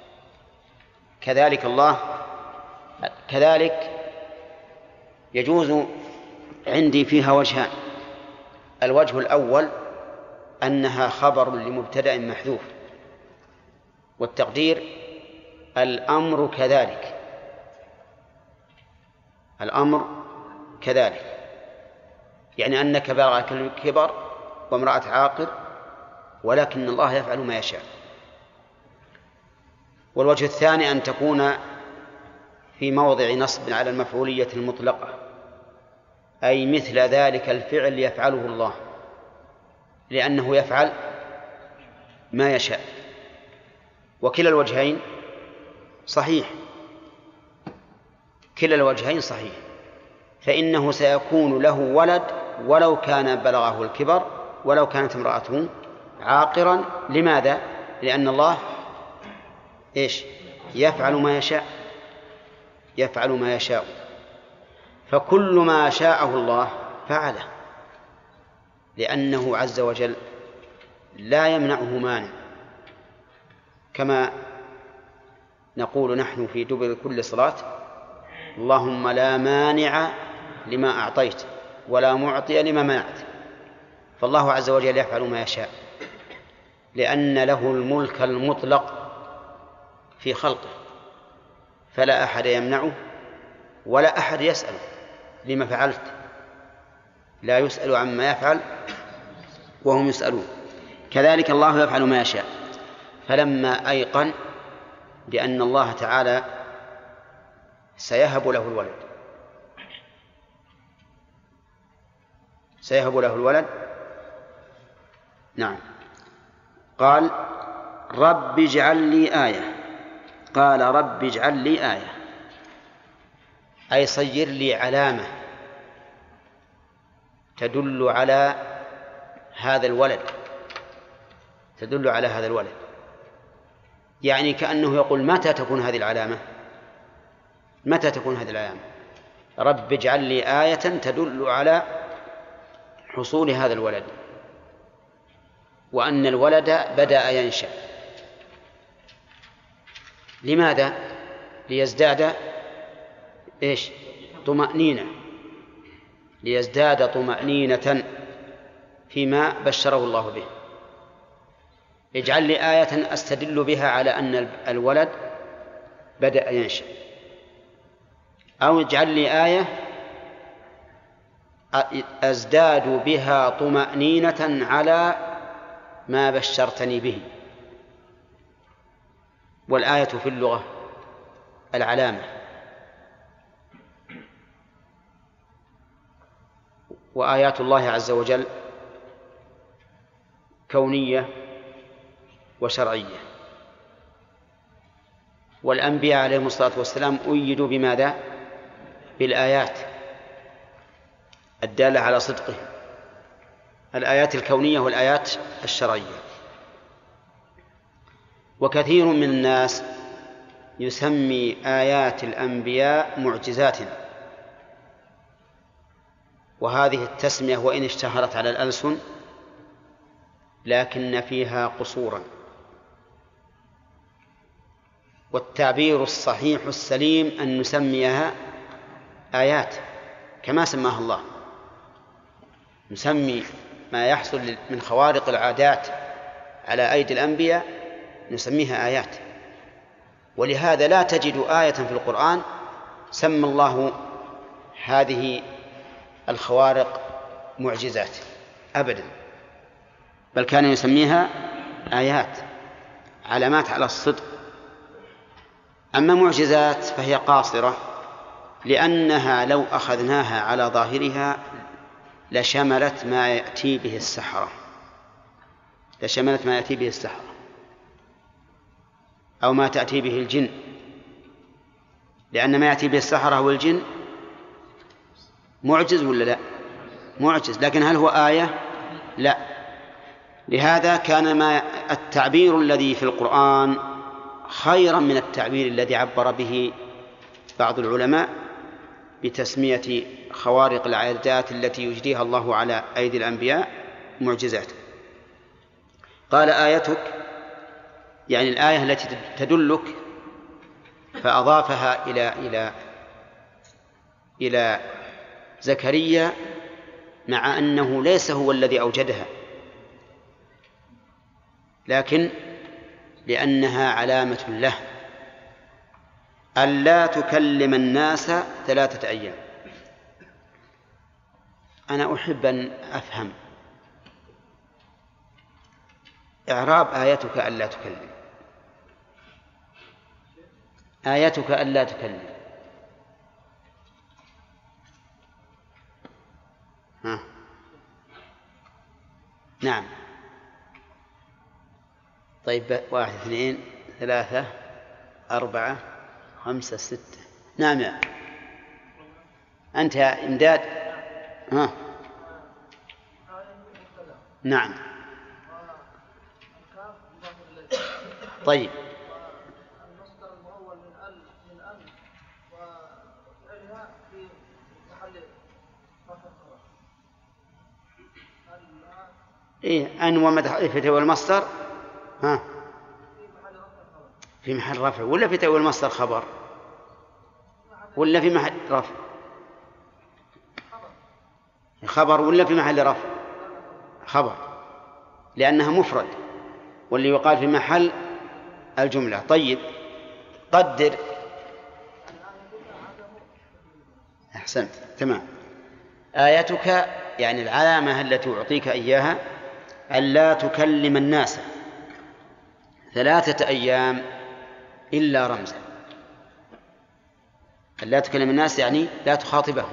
كذلك الله، كذلك يجوز عندي فيها وجهان. الوجه الأول أنها خبر لمبتدأ محذوف، والتقدير الأمر كذلك، الأمر كذلك، يعني أنك بلغك الكبر وامرأة عاقر، ولكن الله يفعل ما يشاء. والوجه الثاني أن تكون في موضع نصب على المفعولية المطلقة، أي مثل ذلك الفعل يفعله الله، لأنه يفعل ما يشاء. وكلا الوجهين صحيح، كلا الوجهين صحيح، فإنه سيكون له ولد ولو كان بلغه الكبر ولو كانت امرأته عاقرا. لماذا؟ لأن الله يفعل ما يشاء، يفعل ما يشاء، فكل ما شاءه الله فعله، لأنه عز وجل لا يمنعه مانع، كما نقول نحن في دبر كل صلاة: اللهم لا مانع لما أعطيت ولا معطي لما منعت. فالله عز وجل يفعل ما يشاء، لأن له الملك المطلق في خلقه، فلا أحد يمنعه ولا أحد يسأل لما فعلت، لا يسأل عما يفعل وهم يسألون. كذلك الله يفعل ما يشاء. فلما أيقن بأن الله تعالى سيهب له الولد نعم، قال: رب اجعل لي آية. قال: رب اجعل لي آية، أي صير لي علامة تدل على هذا الولد، يعني كأنه يقول: متى تكون هذه العلامة؟ رب اجعل لي آية تدل على حصول هذا الولد، وأن الولد بدأ ينشأ. لماذا؟ ليزداد طمأنينة، ليزداد طمأنينة فيما بشره الله به. اجعل لي آية أستدل بها على أن الولد بدأ ينشأ، أو اجعل لي آية أزداد بها طمأنينة على ما بشرتني به. والآية في اللغة العلامة، وآيات الله عز وجل كونية وشرعية. والأنبياء عليهم الصلاة والسلام أيدوا بماذا؟ بالآيات الدالة على صدقه، الآيات الكونية والآيات الشرعية. وكثير من الناس يسمي آيات الأنبياء معجزات، وهذه التسمية وإن اشتهرت على الألسن لكن فيها قصورا. والتعبير الصحيح السليم أن نسميها آيات كما سماها الله. نسمي ما يحصل من خوارق العادات على أيدي الأنبياء نسميها آيات. ولهذا لا تجد آية في القرآن سمى الله هذه الخوارق معجزات أبدا، بل كان يسميها آيات، علامات على الصدق. أما معجزات فهي قاصرة، لأنها لو أخذناها على ظاهرها لشملت ما يأتي به السحرة، أو ما تأتي به الجن، لأن ما يأتي به السحرة والجن معجز ولا لا؟ معجز. لكن هل هو آية؟ لا. لهذا كان التعبير الذي في القرآن خيرا من التعبير الذي عبر به بعض العلماء بتسمية خوارق العادات التي يجريها الله على أيدي الأنبياء معجزات. قال: آيتك، يعني الآية التي تدلك، فأضافها إلى زكريا مع أنه ليس هو الذي أوجدها، لكن لأنها علامة له ألا تكلم الناس 3 أيام. أنا أحب أن أفهم إعراب آيتك ألا تكلم. آيتك ألا تكلم، نعم. طيب 1 2 3 4 5 6. نعم يا أنت يا إمداد. نعم. طيب المصدر المؤول من أن وفعلها في محل رفع الخبر. إيه أن ومدحته والمصدر في محل رفع في محل رفع ولا في تأويل مصدر خبر ولا في محل رفع؟ خبر ولا في محل رفع؟ خبر، لأنها مفرد واللي يقال في محل الجملة. طيب قدر. أحسنت تمام. آيتك يعني العلامة التي أعطيك إياها ألا تكلم الناس 3 أيام إلا رمزا. ألا تكلم الناس يعني لا تخاطبهم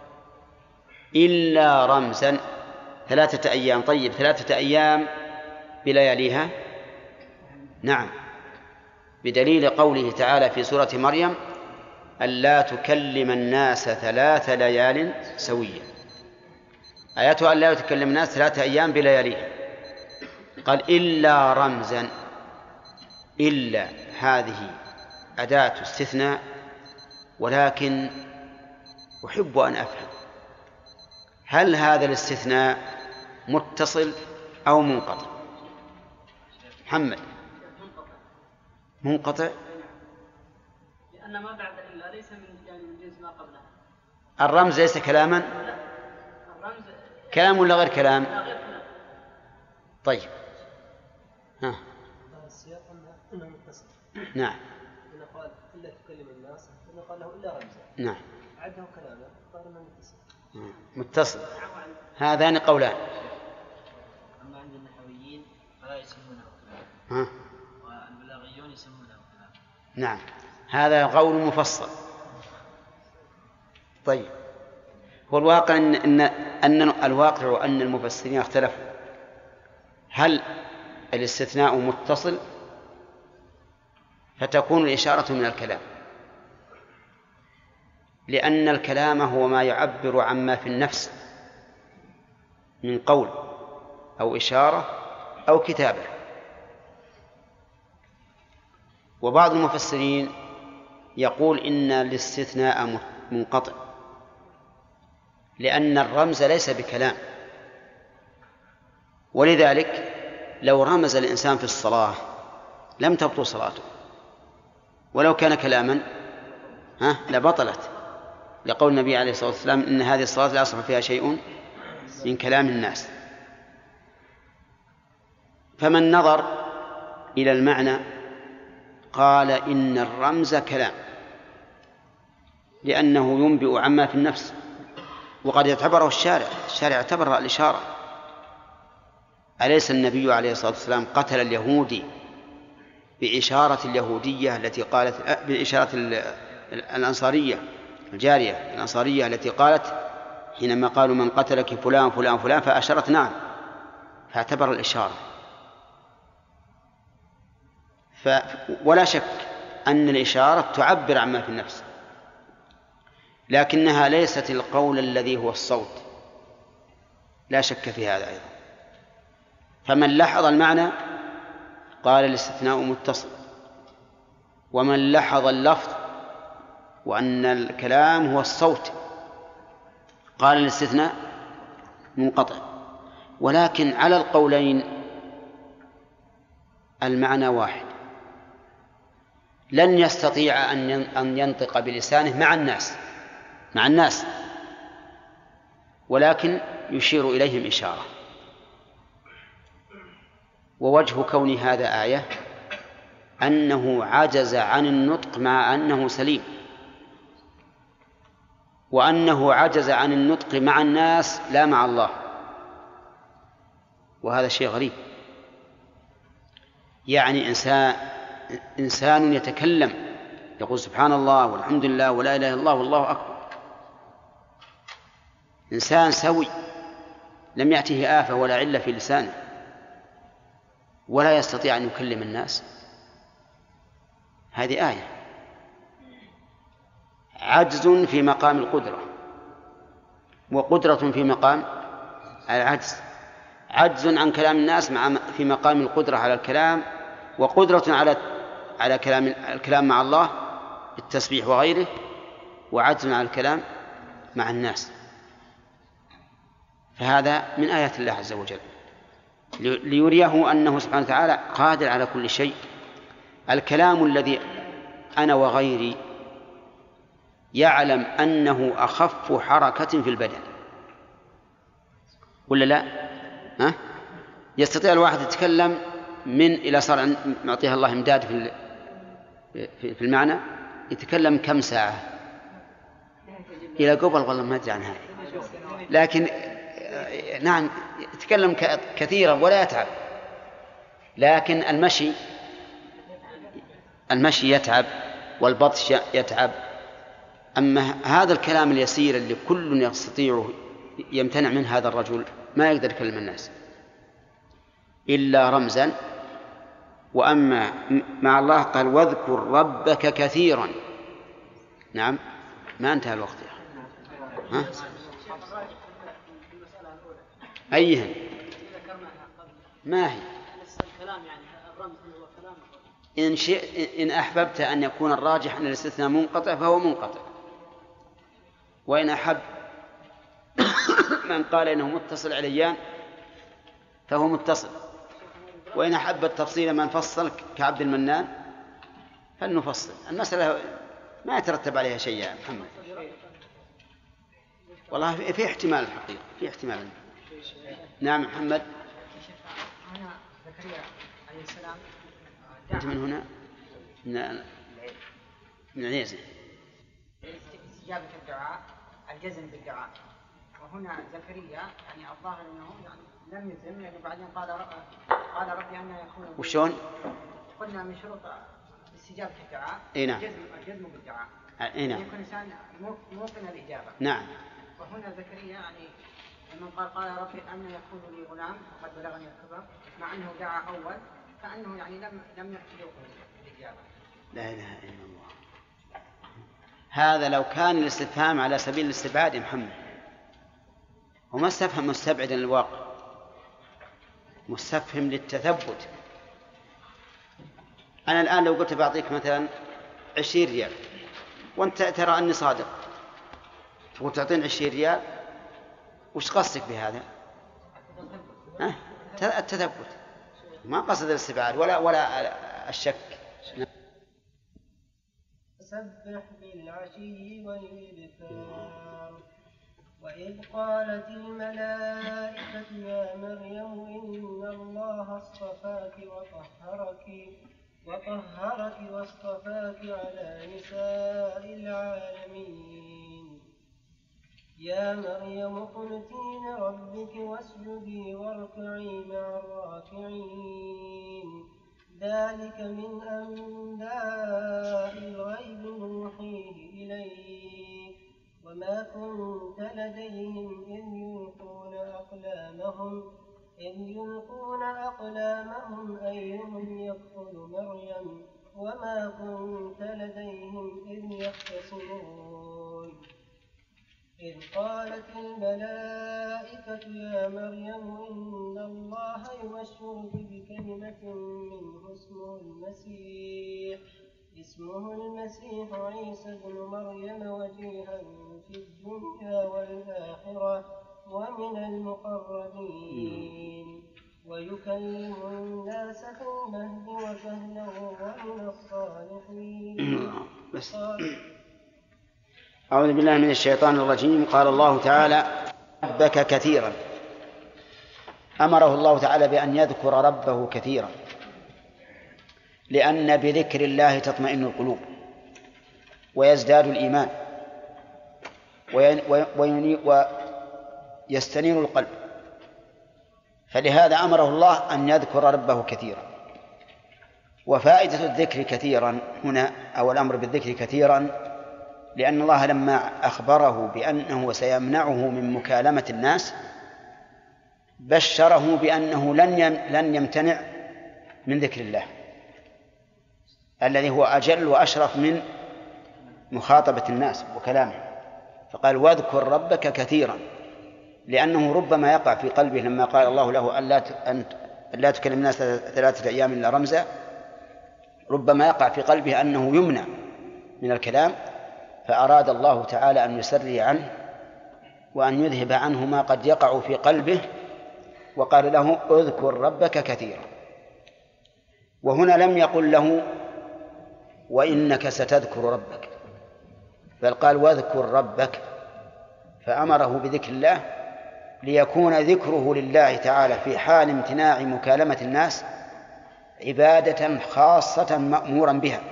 إلا رمزا 3 أيام. طيب 3 أيام بلياليها؟ نعم، بدليل قوله تعالى في سورة مريم ألا تكلم الناس 3 ليال سويا. آياتها ألا تكلم الناس 3 أيام بلياليها. قال إلا رمزا، إلا هذه أداة استثناء، ولكن أحب أن أفهم هل هذا الاستثناء متصل أو منقطع؟ محمد. منقطع لأن ما بعد إلا ليس من جنس ما قبلها. الرمز ليس كلاما؟ لا. الرمز كلام ولا غير كلام؟ لا غير كلام. طيب ها. السياق أنه متصل. نعم. إذا قال إلا تكلم الناس إذا قال له إلا رمزا. نعم. عده كلامه قال أنه متصل. متصل. هذان قولان. أما عند النحويين فلا يسمونه كلام، والبلاغيون يسمونه كلام. نعم، هذا قول مفصل. طيب هو الواقع أن الواقع أن المفسرين اختلفوا هل الاستثناء متصل فتكون الإشارة من الكلام، لأن الكلام هو ما يعبر عما في النفس من قول أو إشارة أو كتابة. وبعض المفسرين يقول إن الاستثناء منقطع، لأن الرمز ليس بكلام، ولذلك لو رمز الإنسان في الصلاة لم تبطل صلاته، ولو كان كلاما لبطلت، لقول النبي عليه الصلاة والسلام إن هذه الصلاة لا يصح فيها شيء من كلام الناس. فمن نظر إلى المعنى قال إن الرمز كلام، لأنه ينبئ عما في النفس، وقد يعتبره الشارع اعتبر الإشارة. أليس النبي عليه الصلاة والسلام قتل اليهودي بإشارة اليهودية التي قالت، بإشارة الأنصارية الجارية الأنصارية التي قالت حينما قالوا من قتلك فلان فلان فلان فأشرت نعم، فاعتبر الإشارة. ولا شك أن الإشارة تعبر عما في النفس، لكنها ليست القول الذي هو الصوت، لا شك في هذا أيضا. فمن لحظ المعنى قال الاستثناء متصل، ومن لحظ اللفظ وأن الكلام هو الصوت قال الاستثناء منقطع. ولكن على القولين المعنى واحد، لن يستطيع أن ينطق بلسانه مع الناس ولكن يشير إليهم إشارة. ووجه كون هذا آية أنه عجز عن النطق مع أنه سليم، وأنه عجز عن النطق مع الناس لا مع الله، وهذا شيء غريب. يعني إنسان يتكلم يقول سبحان الله والحمد لله ولا إله إلا الله والله أكبر، إنسان سوي لم يأته آفة ولا علة في لسانه، ولا يستطيع أن يكلم الناس. هذه آية عجز في مقام القدرة، وقدرة في مقام العجز. عجز عن كلام الناس في مقام القدرة على الكلام، وقدرة على الكلام مع الله بالتسبيح وغيره، وعجز على الكلام مع الناس. فهذا من آيات الله عز وجل ليريه أنه سبحانه وتعالى قادر على كل شيء. الكلام الذي أنا وغيري يعلم أنه أخف حركة في البدن ولا لا؟ ها؟ يستطيع الواحد يتكلم من إلى صار معطيها الله إمداد في المعنى، يتكلم كم ساعة إلى قبل والله ما أدري عن هذا، لكن نعم يتكلم كثيرا ولا يتعب. لكن المشي يتعب والبطش يتعب. أما هذا الكلام اليسير اللي كل يستطيع يمتنع من هذا الرجل ما يقدر يكلم الناس إلا رمزا. وأما مع الله قال واذكر ربك كثيرا. نعم ما انتهى الوقت يا أخي. ها؟ أيها ما هي إن أحببت أن يكون الراجح أن الاستثناء منقطع فهو منقطع، وإن أحب من قال إنه متصل عليان فهو متصل، وإن أحب التفصيل من فصل كعبد المنان فلنفصل. المسألة ما يترتب عليها شيء يا محمد، والله في احتمال الحقيقة، في احتمال. نعم محمد. هنا زكريا عليه السلام أنت من هنا من العزة استجابة الدعاء الجزم بالدعاء، وهنا زكريا يعني الظاهر أنه يعني لم يزم، يعني بعدين قال ربي أن يكون وشون؟ قلنا من شروط استجابة الدعاء نعم الجزم بالدعاء، نعم يكون إنسان موقن الإجابة. نعم. وهنا زكريا يعني من قال ربي أن يكون لي غلام وقد بلغني الكبر، مع أنه دعا أول كأنه يعني لم يوقن الإجابة. لا إله إلا الله. هذا لو كان الاستفهام على سبيل الاستبعاد يا محمد، وما استفهم مستبعدا للواقع، مستفهم للتثبت. أنا الآن لو قلت بعطيك مثلا 20 ريال وأنت ترى أني صادق، تقول تعطيني 20 ريال، وش قصدك بهذا؟ التثبت، ما قصد الاستبعاد ولا الشك. سبح بالعشي والإبكار. وإذ قالت الملائكة يا مريم إن الله اصطفاك وطهرك واصطفاك على نساء العالمين. يا مريم اقنتي لربك واسجدي واركعي مع الراكعين. ذلك من أنباء الغيب نوحيه إليك وما كنت لديهم إذ يلقون أقلامهم أيهم يكفل مريم وما كنت لديهم إذ يختصمون. إذ قالت الملائكة يا مريم إن الله يبشرك بكلمة منه اسمه المسيح عيسى ابن مريم وجيها في الدنيا والآخرة ومن المقربين ويكلم الناس في المهد وكهلا ومن الصالحين. أعوذ بالله من الشيطان الرجيم. قال الله تعالى ربك كثيرا. أمره الله تعالى بأن يذكر ربه كثيرا، لأن بذكر الله تطمئن القلوب ويزداد الإيمان ويستنير القلب، فلهذا أمره الله أن يذكر ربه كثيرا. وفائدة الذكر كثيرا هنا أو الأمر بالذكر كثيرا لأن الله لما أخبره بأنه سيمنعه من مكالمة الناس بشره بأنه لن يمتنع من ذكر الله الذي هو أجل وأشرف من مخاطبة الناس وكلامه. فقال واذكر ربك كثيرا، لأنه ربما يقع في قلبه لما قال الله له أن لا تكلم الناس 3 أيام إلا رمزا، ربما يقع في قلبه أنه يمنع من الكلام، فأراد الله تعالى أن يسري عنه وأن يذهب عنه ما قد يقع في قلبه، وقال له اذكر ربك كثيرا. وهنا لم يقل له وإنك ستذكر ربك، بل قال واذكر ربك، فأمره بذكر الله ليكون ذكره لله تعالى في حال امتناع مكالمة الناس عبادة خاصة مأمورا بها.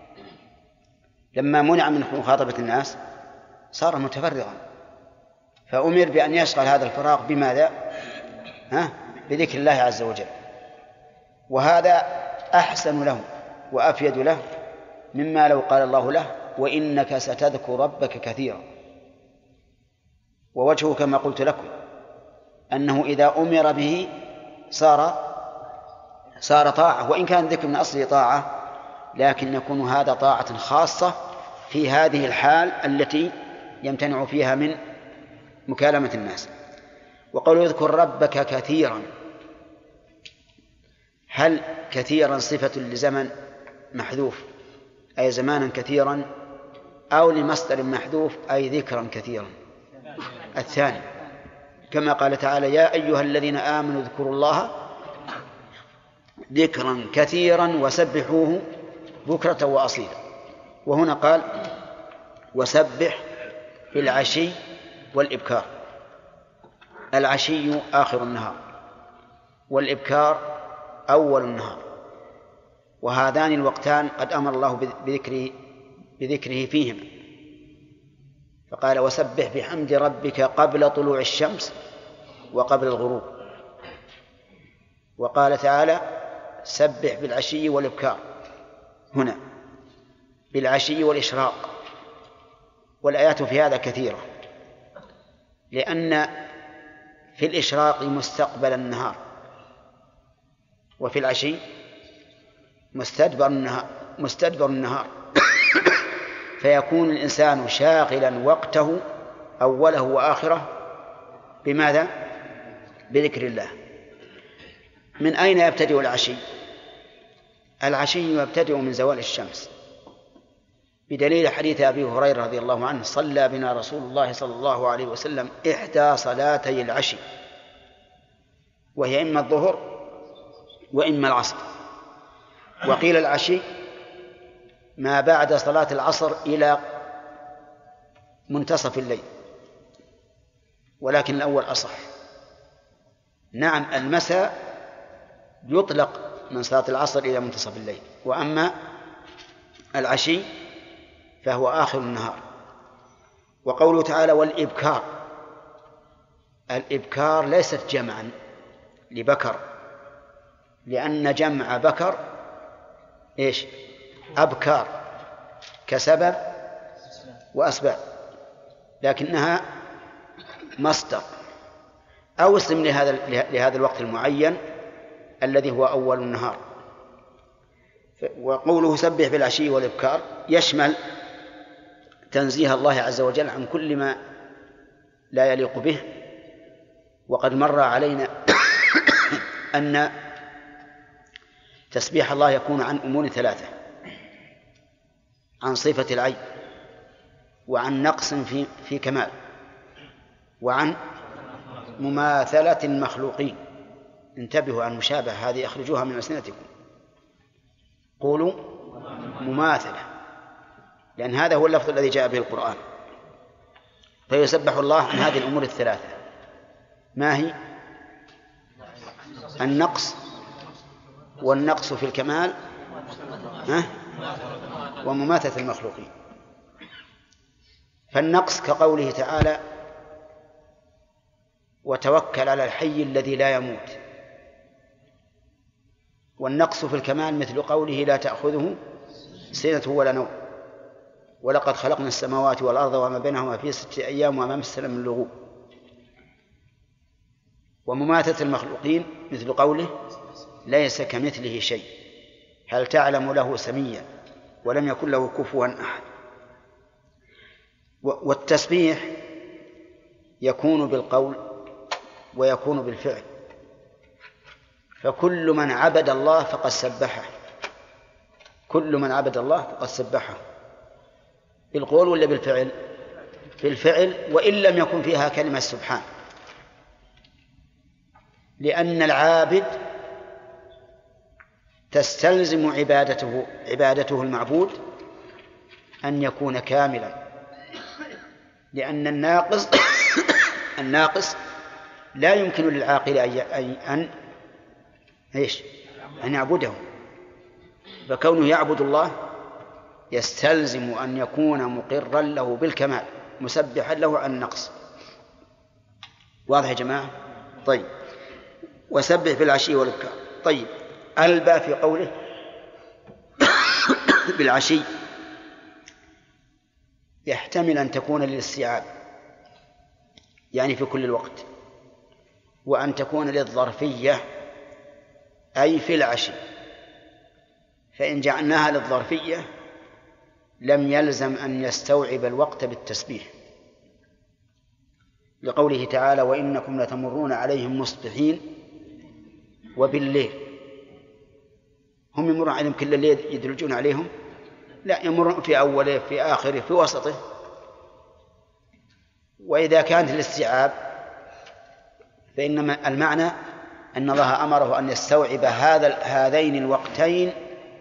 لما منع من مخاطبة الناس صار متفرغا، فأمر بأن يشغل هذا الفراغ بماذا؟ بذكر الله عز وجل، وهذا أحسن له وأفيد له مما لو قال الله له وإنك ستذكر ربك كثيرا. ووجهه كما قلت لكم أنه إذا أمر به صار طاعة، وإن كان ذكر من أصله طاعة، لكن يكون هذا طاعة خاصة في هذه الحال التي يمتنع فيها من مكالمة الناس. وقالوا اذكر ربك كثيرا، هل كثيرا صفة لزمن محذوف أي زمانا كثيرا، أو لمصدر محذوف أي ذكرا كثيرا؟ الثاني، كما قال تعالى يا أيها الذين آمنوا اذكروا الله ذكرا كثيرا وسبحوه بكرة وأصيلا. وهنا قال وسبح بالعشي والإبكار. العشي آخر النهار والإبكار أول النهار، وهذان الوقتان قد أمر الله بذكره فيهما، فقال وسبح بحمد ربك قبل طلوع الشمس وقبل الغروب. وقال تعالى سبح بالعشي والإبكار، هنا بالعشي والإشراق. والآيات في هذا كثيرة، لأن في الإشراق مستقبل النهار، وفي العشي مستدبر النهار فيكون الإنسان شاغلا وقته أوله وآخره بماذا؟ بذكر الله. من أين يبتدئ العشي؟ العشي يبتدئ من زوال الشمس، بدليل حديث أبي هريرة رضي الله عنه صلى بنا رسول الله صلى الله عليه وسلم إحدى صلاتي العشي، وهي إما الظهر وإما العصر. وقيل العشي ما بعد صلاة العصر إلى منتصف الليل، ولكن الأول أصح. نعم المساء يطلق من صلاة العصر إلى منتصف الليل، وأما العشي فهو آخر النهار. وقوله تعالى والإبكار، الإبكار ليست جمعا لبكر، لأن جمع بكر إيش؟ أبكار، كسبب وأسباب، لكنها مصدر أو اسم لهذا الوقت المعين الذي هو أول النهار. وقوله سبح بالعشي والإبكار يشمل تنزيه الله عز وجل عن كل ما لا يليق به. وقد مر علينا أن تسبيح الله يكون عن أمور ثلاثة: عن صفة العيب، وعن نقص في كمال، وعن مماثلة المخلوقين. انتبهوا عن المشابهة هذه، أخرجوها من ألسنتكم. قولوا مماثلة، لأن هذا هو اللفظ الذي جاء به القرآن. فيسبح الله عن هذه الأمور الثلاثة. ما هي؟ النقص، والنقص في الكمال، ومماثلة المخلوقين. فالنقص كقوله تعالى وتوكل على الحي الذي لا يموت. والنقص في الكمال مثل قوله لا تأخذه سنة ولا نوم، ولقد خلقنا السماوات والأرض وما بينهما في 6 أيام وما مسنا من لغوب. ومماثلة المخلوقين مثل قوله ليس كمثله شيء، هل تعلم له سميا، ولم يكن له كفوا أحد. والتسبيح يكون بالقول ويكون بالفعل، فكل من عبد الله فقد سبحه، كل من عبد الله فقد سبحه. بالقول ولا بالفعل؟ بالفعل، وإن لم يكن فيها كلمة سبحان، لأن العابد تستلزم عبادته المعبود أن يكون كاملا، لأن الناقص لا يمكن للعاقل أن يعبده، فكونه يعبد الله يستلزم أن يكون مقرا له بالكمال مسبحا له عن النقص. واضح يا جماعة؟ طيب، وسبح بالعشي والإبكار. طيب، الباء في قوله بالعشي يحتمل أن تكون للاستيعاب يعني في كل الوقت، وأن تكون للظرفية أي في العشي، فإن جعلناها للظرفية لم يلزم أن يستوعب الوقت بالتسبيح، لقوله تعالى وإنكم لتمرون عليهم مصبحين وبالليل. هم يمرون عليهم كل الليل يدرجون عليهم؟ لا، يمرون في أوله في آخره في وسطه. وإذا كانت الاستيعاب فإن المعنى أن الله أمره أن يستوعب هذين الوقتين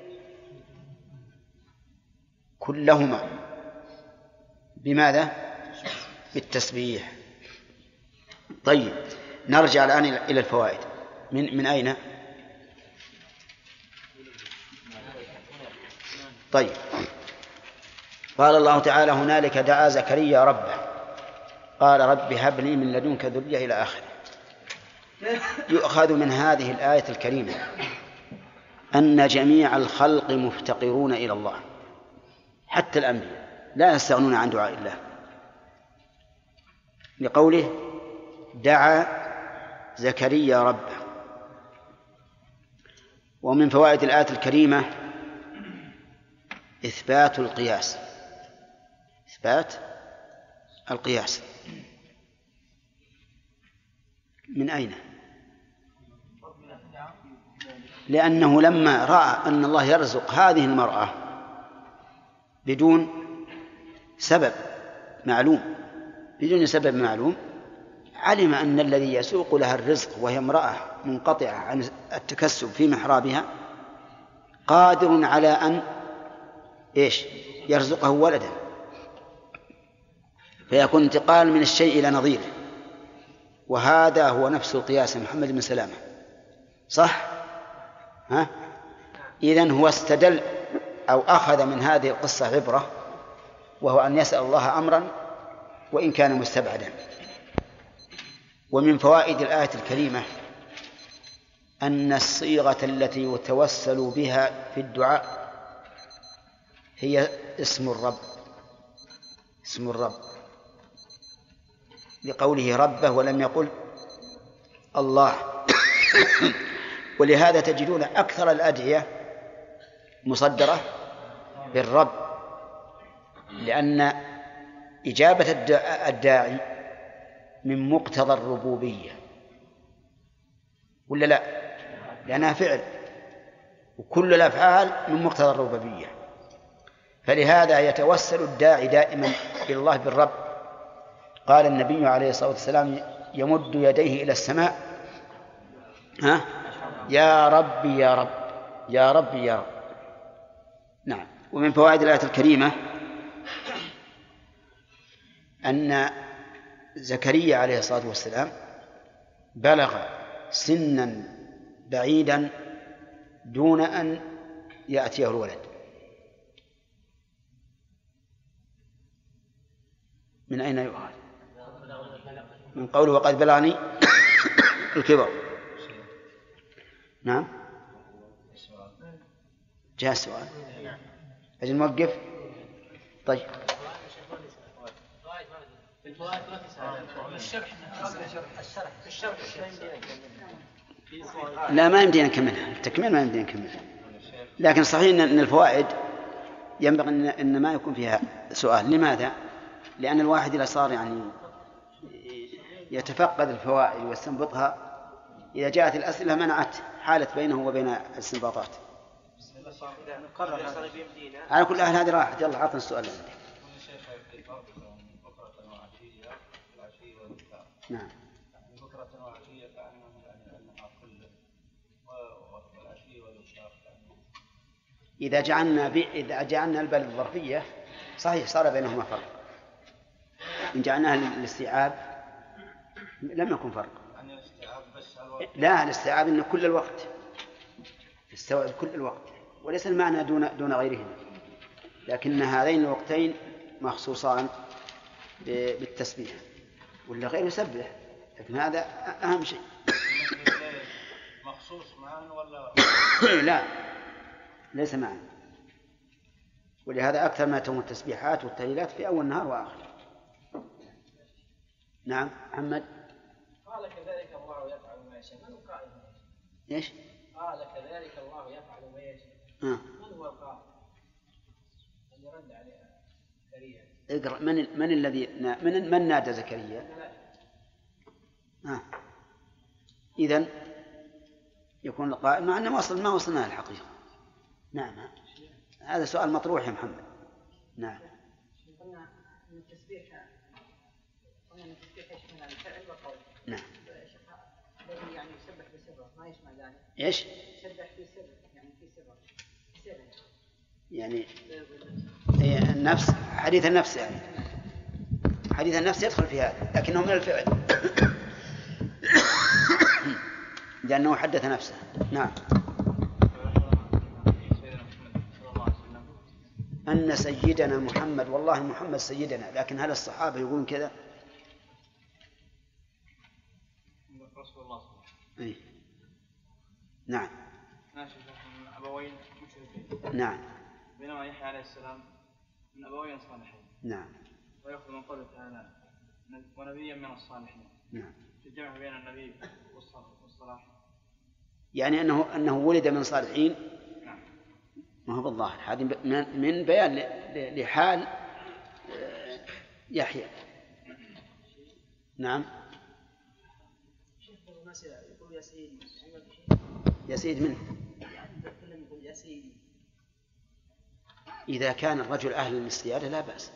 كلهما. بماذا؟ بالتسبيح. طيب، نرجع الآن إلى الفوائد. من أين؟ طيب، قال الله تعالى هنالك دعا زكريا ربه قال رب هب لي من لدنك ذرية إلى آخره. يؤخذ من هذه الآية الكريمة أن جميع الخلق مفتقرون إلى الله، حتى الأنبياء لا يستغنون عن دعاء الله، لقوله دعا زكريا ربه. ومن فوائد الآية الكريمة إثبات القياس. إثبات القياس من أين؟ لأنه لما رأى أن الله يرزق هذه المرأة بدون سبب معلوم علم أن الذي يسوق لها الرزق وهي امرأة منقطعة عن التكسب في محرابها قادر على أن يرزقه ولدا، فيكون انتقال من الشيء إلى نظيره. وهذا هو نفس القياس محمد بن سلامة، صح؟ إذن هو استدل أو أخذ من هذه القصة عبرة، وهو أن يسأل الله أمرا وإن كان مستبعدا. ومن فوائد الآية الكريمة أن الصيغة التي يتوسل بها في الدعاء هي اسم الرب، لقوله ربه ولم يقل الله. ولهذا تجدون أكثر الأدعية مصدرة بالرب، لأن إجابة الداعي من مقتضى الربوبية، ولا لا؟ لأنها فعل، وكل الأفعال من مقتضى الربوبية، فلهذا يتوسل الداعي دائما إلى الله بالرب. قال النبي عليه الصلاة والسلام يمد يديه إلى السماء يا رب يا رب يا رب يا رب. نعم. ومن فوائد الآية الكريمة أن زكريا عليه الصلاة والسلام بلغ سنا بعيدا دون أن يأتيه الولد. من أين يؤخذ؟ من قوله وقد بلغني الكبر. نعم، جاء السؤال. أجل نوقف. طيب، لا ما يمدينا نكملها، التكميل ما يمدينا نكملها، لكن صحيح أن الفوائد ينبغي أن ما يكون فيها سؤال. لماذا؟ لأن الواحد إذا صار يعني يتفقد الفوائد ويستنبطها، إذا جاءت الأسئلة منعت حالة بينه وبين الاستنباطات. على كل حال هذه راحت. يلا عطنا السؤال اللي عندك. نعم. إذا جعلنا البال الظرفية صحيح صار بينهما فرق. إن جعلناها للاستيعاب لم يكن فرق. لا، الاستيعاب إن كل الوقت يستوعب كل الوقت، وليس المعنى دون غيرهما، لكن هذين الوقتين مخصوصان بالتسبيح، ولا غير يسبح، لكن هذا أهم شيء. مخصوص معا ولا لا ليس معا، ولهذا أكثر ما تكون التسبيحات والتهليلات في أول النهار وآخر. نعم محمد. قال كذلك الله يفعل ما يشاء، من القائل؟ ايش؟ قال كذلك الله يفعل ما يشاء، من هو القائل؟ اللي رد عليها زكريا. اقرأ. من الذي من نادى زكريا؟ إذن يكون القائل، مع أنه ما وصلنا الحقيقة. نعم هذا سؤال مطروح يا محمد. نعم. قلنا أن التسبيح يشمل الفعل والقول. نعم. الذي يعني يسبح بسره ما يشمل ذلك. ايش؟ يسبح بسره يعني في سره. يعني النفس، حديث النفس، يعني حديث النفس يدخل في هذا، لكنه من الفعل لأنه حدث نفسه. نعم. أن سيدنا محمد، والله محمد سيدنا، لكن هل الصحابة يقولون كذا؟ رسول الله صلى الله عليه وسلم. إيه؟ نعم. ناشف من أبوين مشركين. نعم. بينما يحيى عليه السلام من أبوين صالحين. نعم. ويأخذ من قوله تعالى ونبيا من الصالحين. نعم. في الجمع بين النبي والصلاح. يعني أنه ولد من صالحين. نعم. ما هو بالظاهر، هذه من بيان لحال يحيى. نعم. يقول يا سيدي. يا سيد منه. يقول يا سيدي. إذا كان الرجل أهل للسيادة لا بأس.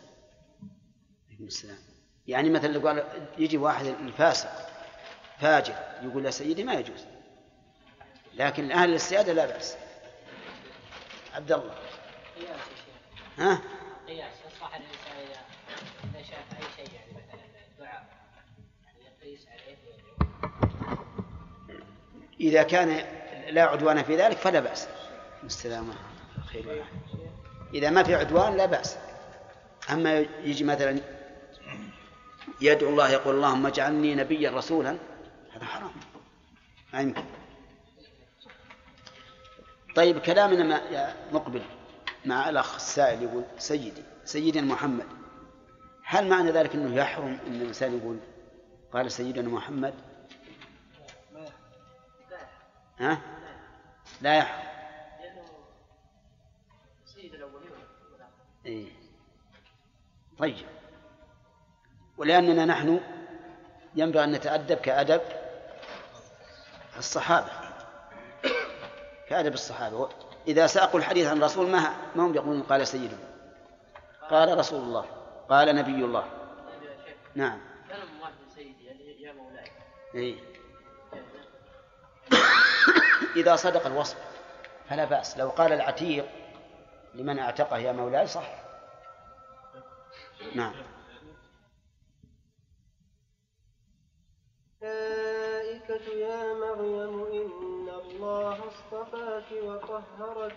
يعني مثلا لو قال يجي واحد الفاسق فاجر يقول يا سيدي ما يجوز، لكن أهل للسيادة لا بأس. عبد الله. قياس ها؟ قياس يصلح الإنسان إذا شاف أي شيء، يعني مثلا الدعاء يعني يقيس عليه. إذا كان لا عدوان في ذلك فلا بأس. السلامة خير. إذا ما في عدوان لا بأس. أما يجي مثلا يدعو الله يقول اللهم اجعلني نبيا رسولا، هذا حرام ما يمكن. طيب كلامنا مقبل مع الأخ السائل يقول سيدنا محمد، هل معنى ذلك أنه يحرم أن الإنسان يقول قال سيدنا محمد؟ ها؟ لا يحرم. سيد الأولين. إيه. طيب، ولأننا نحن ينبغي أن نتأدب كأدب الصحابة، كأدب الصحابة. إذا ساقوا الحديث عن رسول ما هم يقولون قال سيدنا، قال رسول الله، قال نبي الله. نعم. كان مواد سيدي يعني يا مولاي. إيه. إذا صدق الوصف فلا بأس. لو قال العتيق لمن اعتقه يا مولاي صح. نعم. الملائكة يا مريم إن الله اصطفاك وطهرك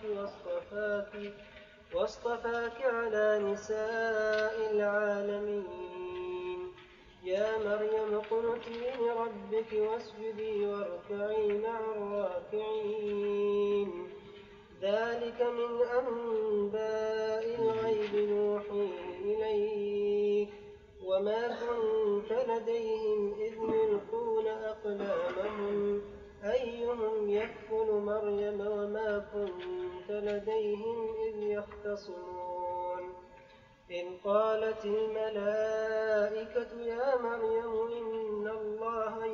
واصطفاك على نساء العالمين. يا مريم اقنتي لربك واسجدي واركعي مع الراكعين. ذلك من أنباء الغيب نوحيه إليك وما كنت لديهم إذ يلقون أقلامهم أيهم يكفل مريم وما كنت لديهم إذ يختصمون. إذ قالت الملائكة يا مريم إن الله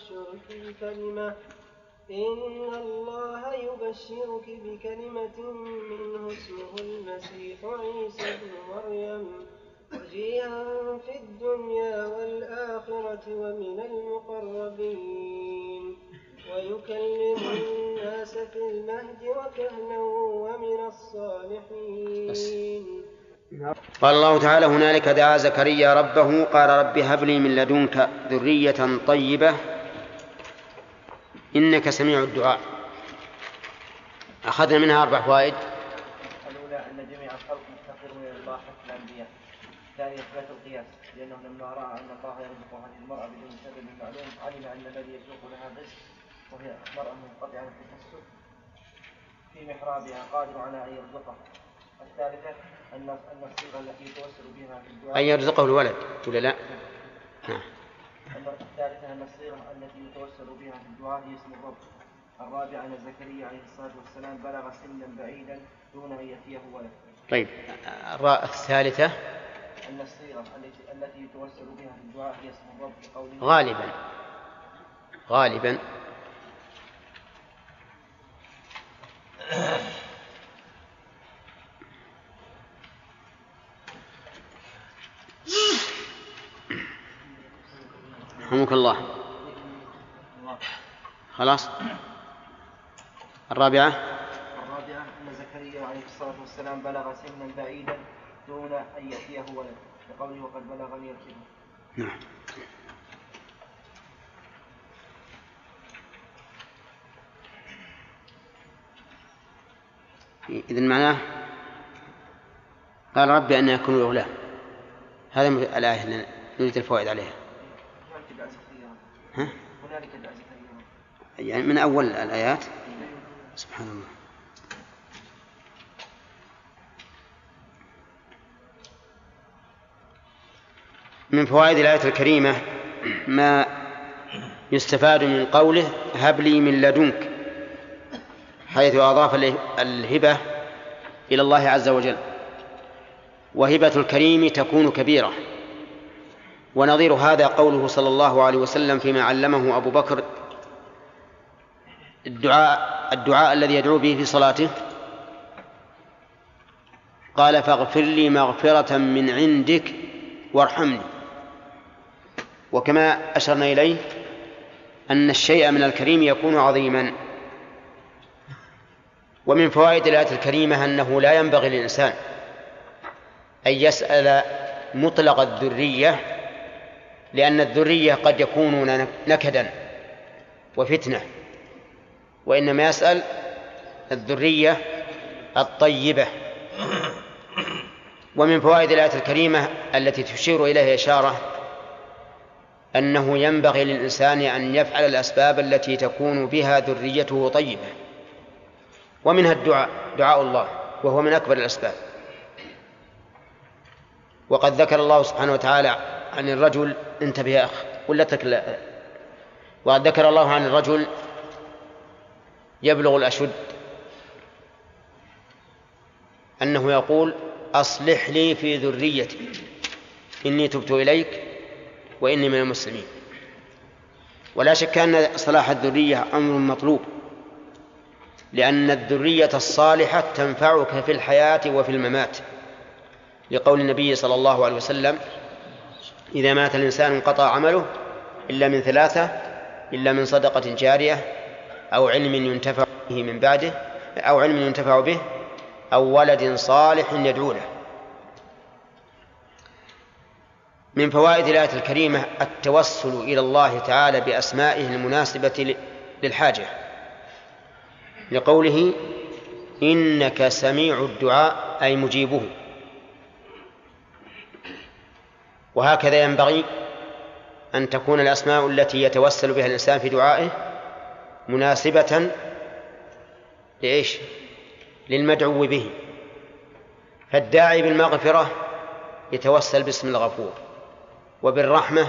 يبشرك بكلمة منه اسمه المسيح عيسى ابن مريم وجيها في الدنيا والآخرة ومن المقربين ويكلم الناس في المهد وكهلا ومن الصالحين. قال الله تعالى: هنالك دعا زكريا ربه قال رب هب لي من لدنك ذرية طيبة إنك سميع الدعاء. أخذنا منها 4 فوائد. الأولى أن جميع الخلق مفتقرون إلى الله حتى الأنبياء. الثانية إثبات القياس، لأنه لما رأى أن الله يرزق هذه المرأة بدون سبب معلوم علم أن الذي يسوق لها الرزق وهي مرأة منقطعة التكسب في محرابها قادر على أن يرزقها. الثالثة أن الصيغة التي يتوسل بها في الدعاء أن يرزقه الولد ولا لا؟ الثالثة أن الصيغة التي يتوسل بها في الدعاء هي اسم الرب. الرابعة أن زكريا عليه الصلاة والسلام بلغ سنا بعيدا دون أن يأتيه ولد. طيب، الثالثة أن الصيغة التي يتوسل بها في الدعاء هي اسم الرب بقوله غالبا رحمك الله. خلاص. الرابعة أن زكريا عليه الصلاة والسلام بلغ سنا بعيدا دون أن يأتيه ولد بقوله وقد بلغني الكبر. نعم. إذن معناه قال ربي أن يكون له غلام. هذا الآية اللي نريد الفوائد عليها. يعني من أول الآيات. سبحان الله. من فوائد الآية الكريمة ما يستفاد من قوله هب لي من لدنك، حيث أضاف الهبة إلى الله عز وجل، وهبة الكريم تكون كبيرة. ونظير هذا قوله صلى الله عليه وسلم فيما علمه أبو بكر الدعاء الذي يدعو به في صلاته، قال فاغفر لي مغفرة من عندك وارحمني. وكما أشرنا إليه أن الشيء من الكريم يكون عظيما. ومن فوائد الآية الكريمة أنه لا ينبغي للإنسان أن يسأل مطلق الذرية، لأن الذرية قد يكون نكدا وفتنة، وإنما يسأل الذرية الطيبة. ومن فوائد الآية الكريمة التي تشير إليها إشارة أنه ينبغي للإنسان أن يفعل الأسباب التي تكون بها ذريته طيبة، ومنها دعاء الله، وهو من أكبر الأسباب. وقد ذكر الله سبحانه وتعالى عن الرجل، انتبه يا أخ وقد ذكر الله عن الرجل يبلغ الأشد أنه يقول أصلح لي في ذريتي إني تبت إليك وإني من المسلمين. ولا شك أن صلاح الذرية أمر مطلوب، لأن الذرية الصالحة تنفعك في الحياة وفي الممات، لقول النبي صلى الله عليه وسلم إذا مات الإنسان انقطع عمله إلا من 3: إلا من صدقة جارية أو علم ينتفع به من بعده أو علم ينتفع به أو ولد صالح يدعو له. من فوائد الآية الكريمة التوسل إلى الله تعالى بأسمائه المناسبة للحاجة، لقوله إنك سميع الدعاء أي مجيبه. وهكذا ينبغي أن تكون الأسماء التي يتوسل بها الإنسان في دعائه مناسبة لإيش؟ للمدعو به. فالداعي بالمغفرة يتوسل باسم الغفور، وبالرحمة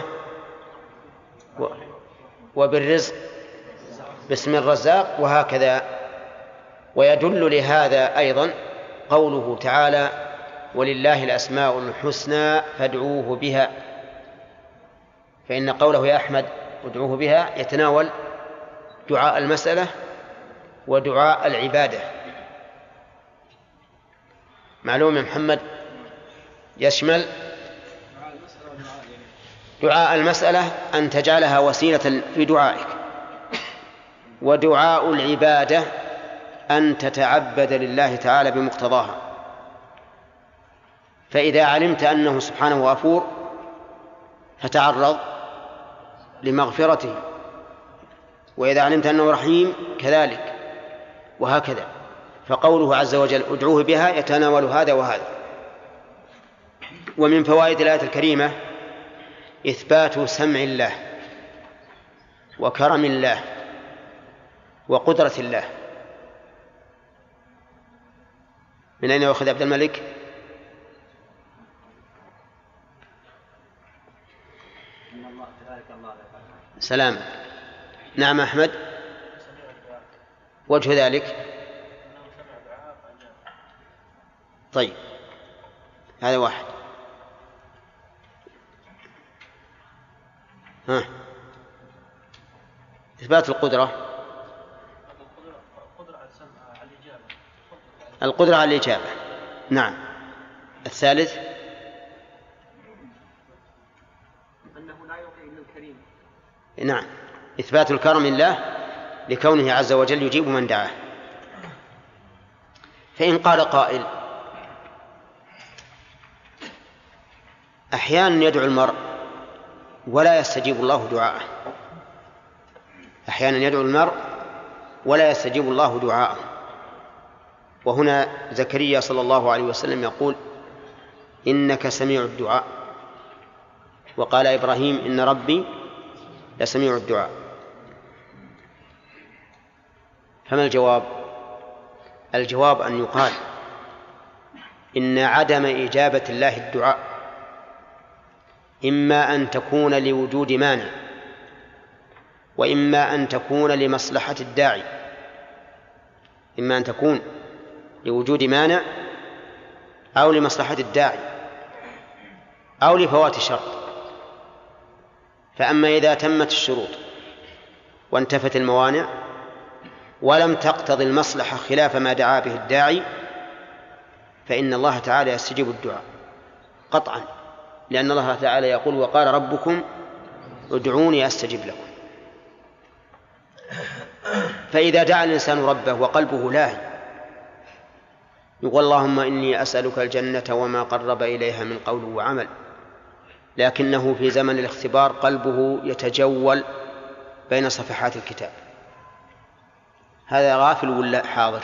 وبالرزق باسم الرزاق، وهكذا. ويدل لهذا أيضا قوله تعالى ولله الأسماء الحسنى فادعوه بها، فإن قوله يا أحمد ادعوه بها يتناول دعاء المسألة ودعاء العبادة. معلوم يا محمد يشمل دعاء المسألة أن تجعلها وسيلة في دعائك، ودعاء العبادة أن تتعبد لله تعالى بمقتضاها. فإذا علمت أنه سبحانه غفور فتعرض لمغفرته، وإذا علمت أنه رحيم كذلك، وهكذا. فقوله عز وجل ادعوه بها يتناول هذا وهذا. ومن فوائد الآية الكريمة إثبات سمع الله وكرم الله وقدرة الله. من أين يأخذ عبد الملك؟ سلام. نعم أحمد. وجه ذلك؟ طيب هذا واحد. إثبات القدرة، القدرة على الإجابة. نعم. الثالث أنه لا يعطي إلا الكريم. نعم، إثبات الكرم لله لكونه عز وجل يجيب من دعاه. فإن قال قائل أحيانا يدعو المرء ولا يستجيب الله دعاءه، أحيانا يدعو المرء ولا يستجيب الله دعاءه. وهنا زكريا صلى الله عليه وسلم يقول إنك سميع الدعاء، وقال إبراهيم إن ربي لسميع الدعاء. فما الجواب؟ الجواب أن يقال إن عدم إجابة الله الدعاء إما أن تكون لوجود مانع، وإما أن تكون لمصلحة الداعي. إما أن تكون لوجود مانع أو لمصلحة الداعي أو لفوات شرط. فأما إذا تمت الشروط وانتفت الموانع ولم تقتضي المصلحة خلاف ما دعا به الداعي فإن الله تعالى يستجيب الدعاء قطعا، لأن الله تعالى يقول وقال ربكم ادعوني أستجب لكم. فإذا دعا الإنسان ربه وقلبه لاهي يقول اللهم إني أسألك الجنة وما قرب إليها من قول وعمل، لكنه في زمن الاختبار قلبه يتجول بين صفحات الكتاب، هذا غافل ولا حاضر؟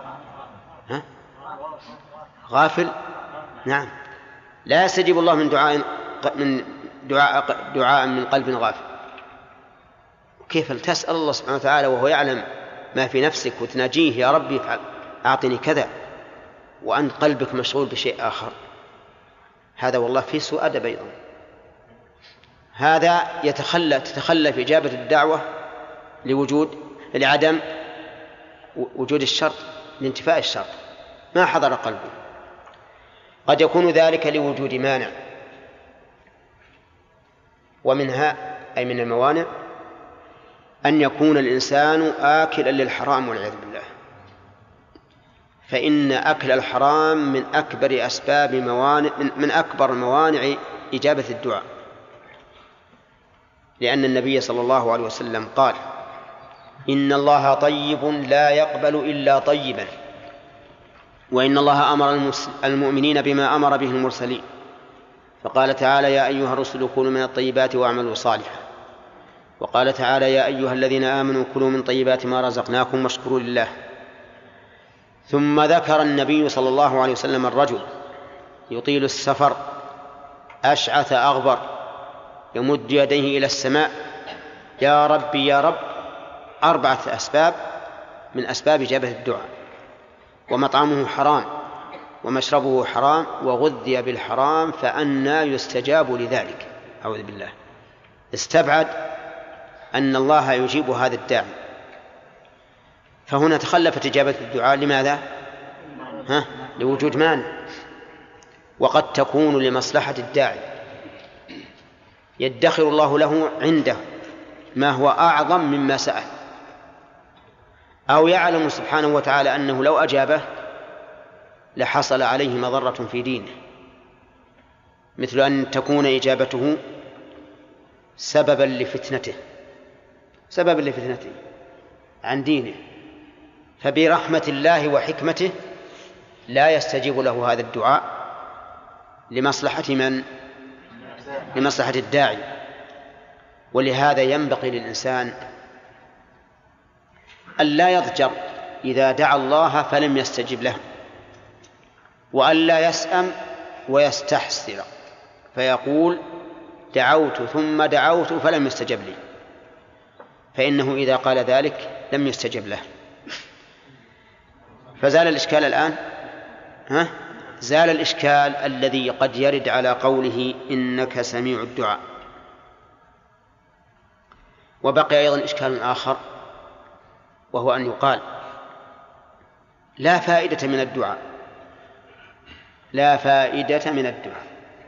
غافل. نعم، لا يستجيب الله من دعاء من قلب غافل. كيف تسأل الله سبحانه وتعالى وهو يعلم ما في نفسك وتناجيه يا ربي أعطني كذا وأنت قلبك مشغول بشيء آخر؟ هذا والله في سوء أدب أيضا. هذا تتخلى في إجابة الدعوة لعدم وجود الشرط، لانتفاء الشرط، ما حضر قلبه. قد يكون ذلك لوجود مانع، ومنها أي من الموانع أن يكون الإنسان آكلا للحرام والعياذ بالله، فإن أكل الحرام من أكبر أسباب من أكبر موانع إجابة الدعاء، لأن النبي صلى الله عليه وسلم قال إن الله طيب لا يقبل إلا طيبا، وإن الله أمر المؤمنين بما أمر به المرسلين، فقال تعالى يا أيها الرسل كلوا من الطيبات واعملوا صالحا، وقال تعالى يا أيها الذين آمنوا كلوا من طيبات ما رزقناكم واشكروا لله. ثم ذكر النبي صلى الله عليه وسلم الرجل يطيل السفر أشعث أغبر يمد يديه إلى السماء يا ربي يا رب، 4 أسباب من أسباب إجابة الدعاء: ومطعمه حرام ومشربه حرام وغذي بالحرام فأنى يستجاب لذلك. أعوذ بالله. استبعد أن الله يجيب هذا الداعي، فهنا تخلفت إجابة الدعاء. لماذا؟ لوجود مانع، وقد تكون لمصلحة الداعي، يدخر الله له عنده ما هو أعظم مما سأل، أو يعلم سبحانه وتعالى أنه لو أجابه لحصل عليه مضرة في دينه، مثل أن تكون إجابته سببا لفتنته عن دينه، فبرحمة الله وحكمته لا يستجيب له هذا الدعاء لمصلحة من؟ لمصلحة الداعي. ولهذا ينبغي للإنسان أن لا يضجر إذا دعا الله فلم يستجب له، وأن لا يسأم ويستحسر فيقول دعوت ثم دعوت فلم يستجب لي، فإنه إذا قال ذلك لم يستجب له. فزال الإشكال الآن، زال الإشكال الذي قد يرد على قوله إنك سميع الدعاء. وبقي أيضا إشكال آخر، وهو أن يقال لا فائدة من الدعاء، لا فائدة من الدعاء،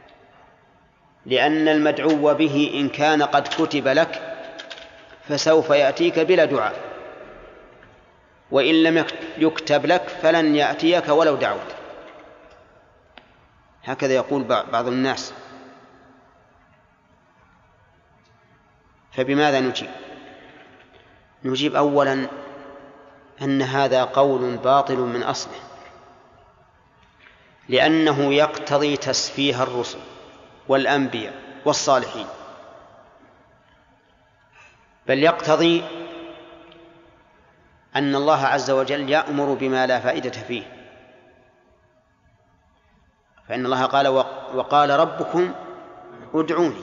لأن المدعو به إن كان قد كتب لك فسوف يأتيك بلا دعاء، وإن لم يكتب لك فلن يأتيك ولو دعوت. هكذا يقول بعض الناس. فبماذا نجيب؟ نجيب أولا أن هذا قول باطل من أصله، لأنه يقتضي تسفيه الرسل والأنبياء والصالحين، بل يقتضي أن الله عز وجل يأمر بما لا فائدة فيه. فإن الله قال وقال ربكم ادعوني،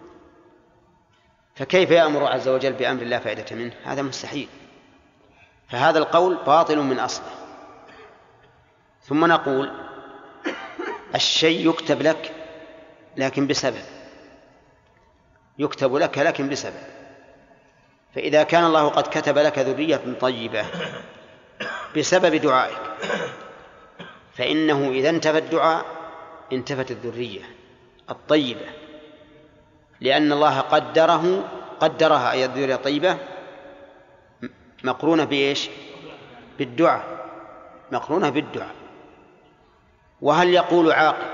فكيف يأمر عز وجل بأمر لا فائدة منه؟ هذا مستحيل. فهذا القول باطل من أصله. ثم نقول الشيء يكتب لك لكن بسبب، يكتب لك لكن بسبب. فإذا كان الله قد كتب لك ذرية طيبة بسبب دعائك، فإنه إذا انتفى الدعاء انتفت الذرية الطيبة، لأن الله قدرها أي الذرية الطيبة مقرونة بإيش؟ بالدعاء، مقرونة بالدعاء. وهل يقول عاقل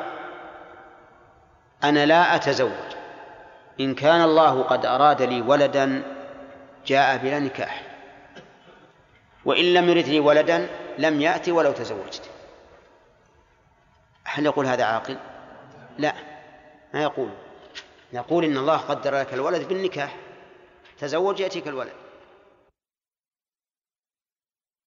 أنا لا أتزوج إن كان الله قد أراد لي ولدا جاء بلا نكاح، وإن لم يرد لي ولدا لم يأتي ولو تزوجت؟ هل يقول هذا عاقل؟ لا، ما يقول. نقول إن الله قدر لك الولد بالنكاح، تزوج يأتيك الولد.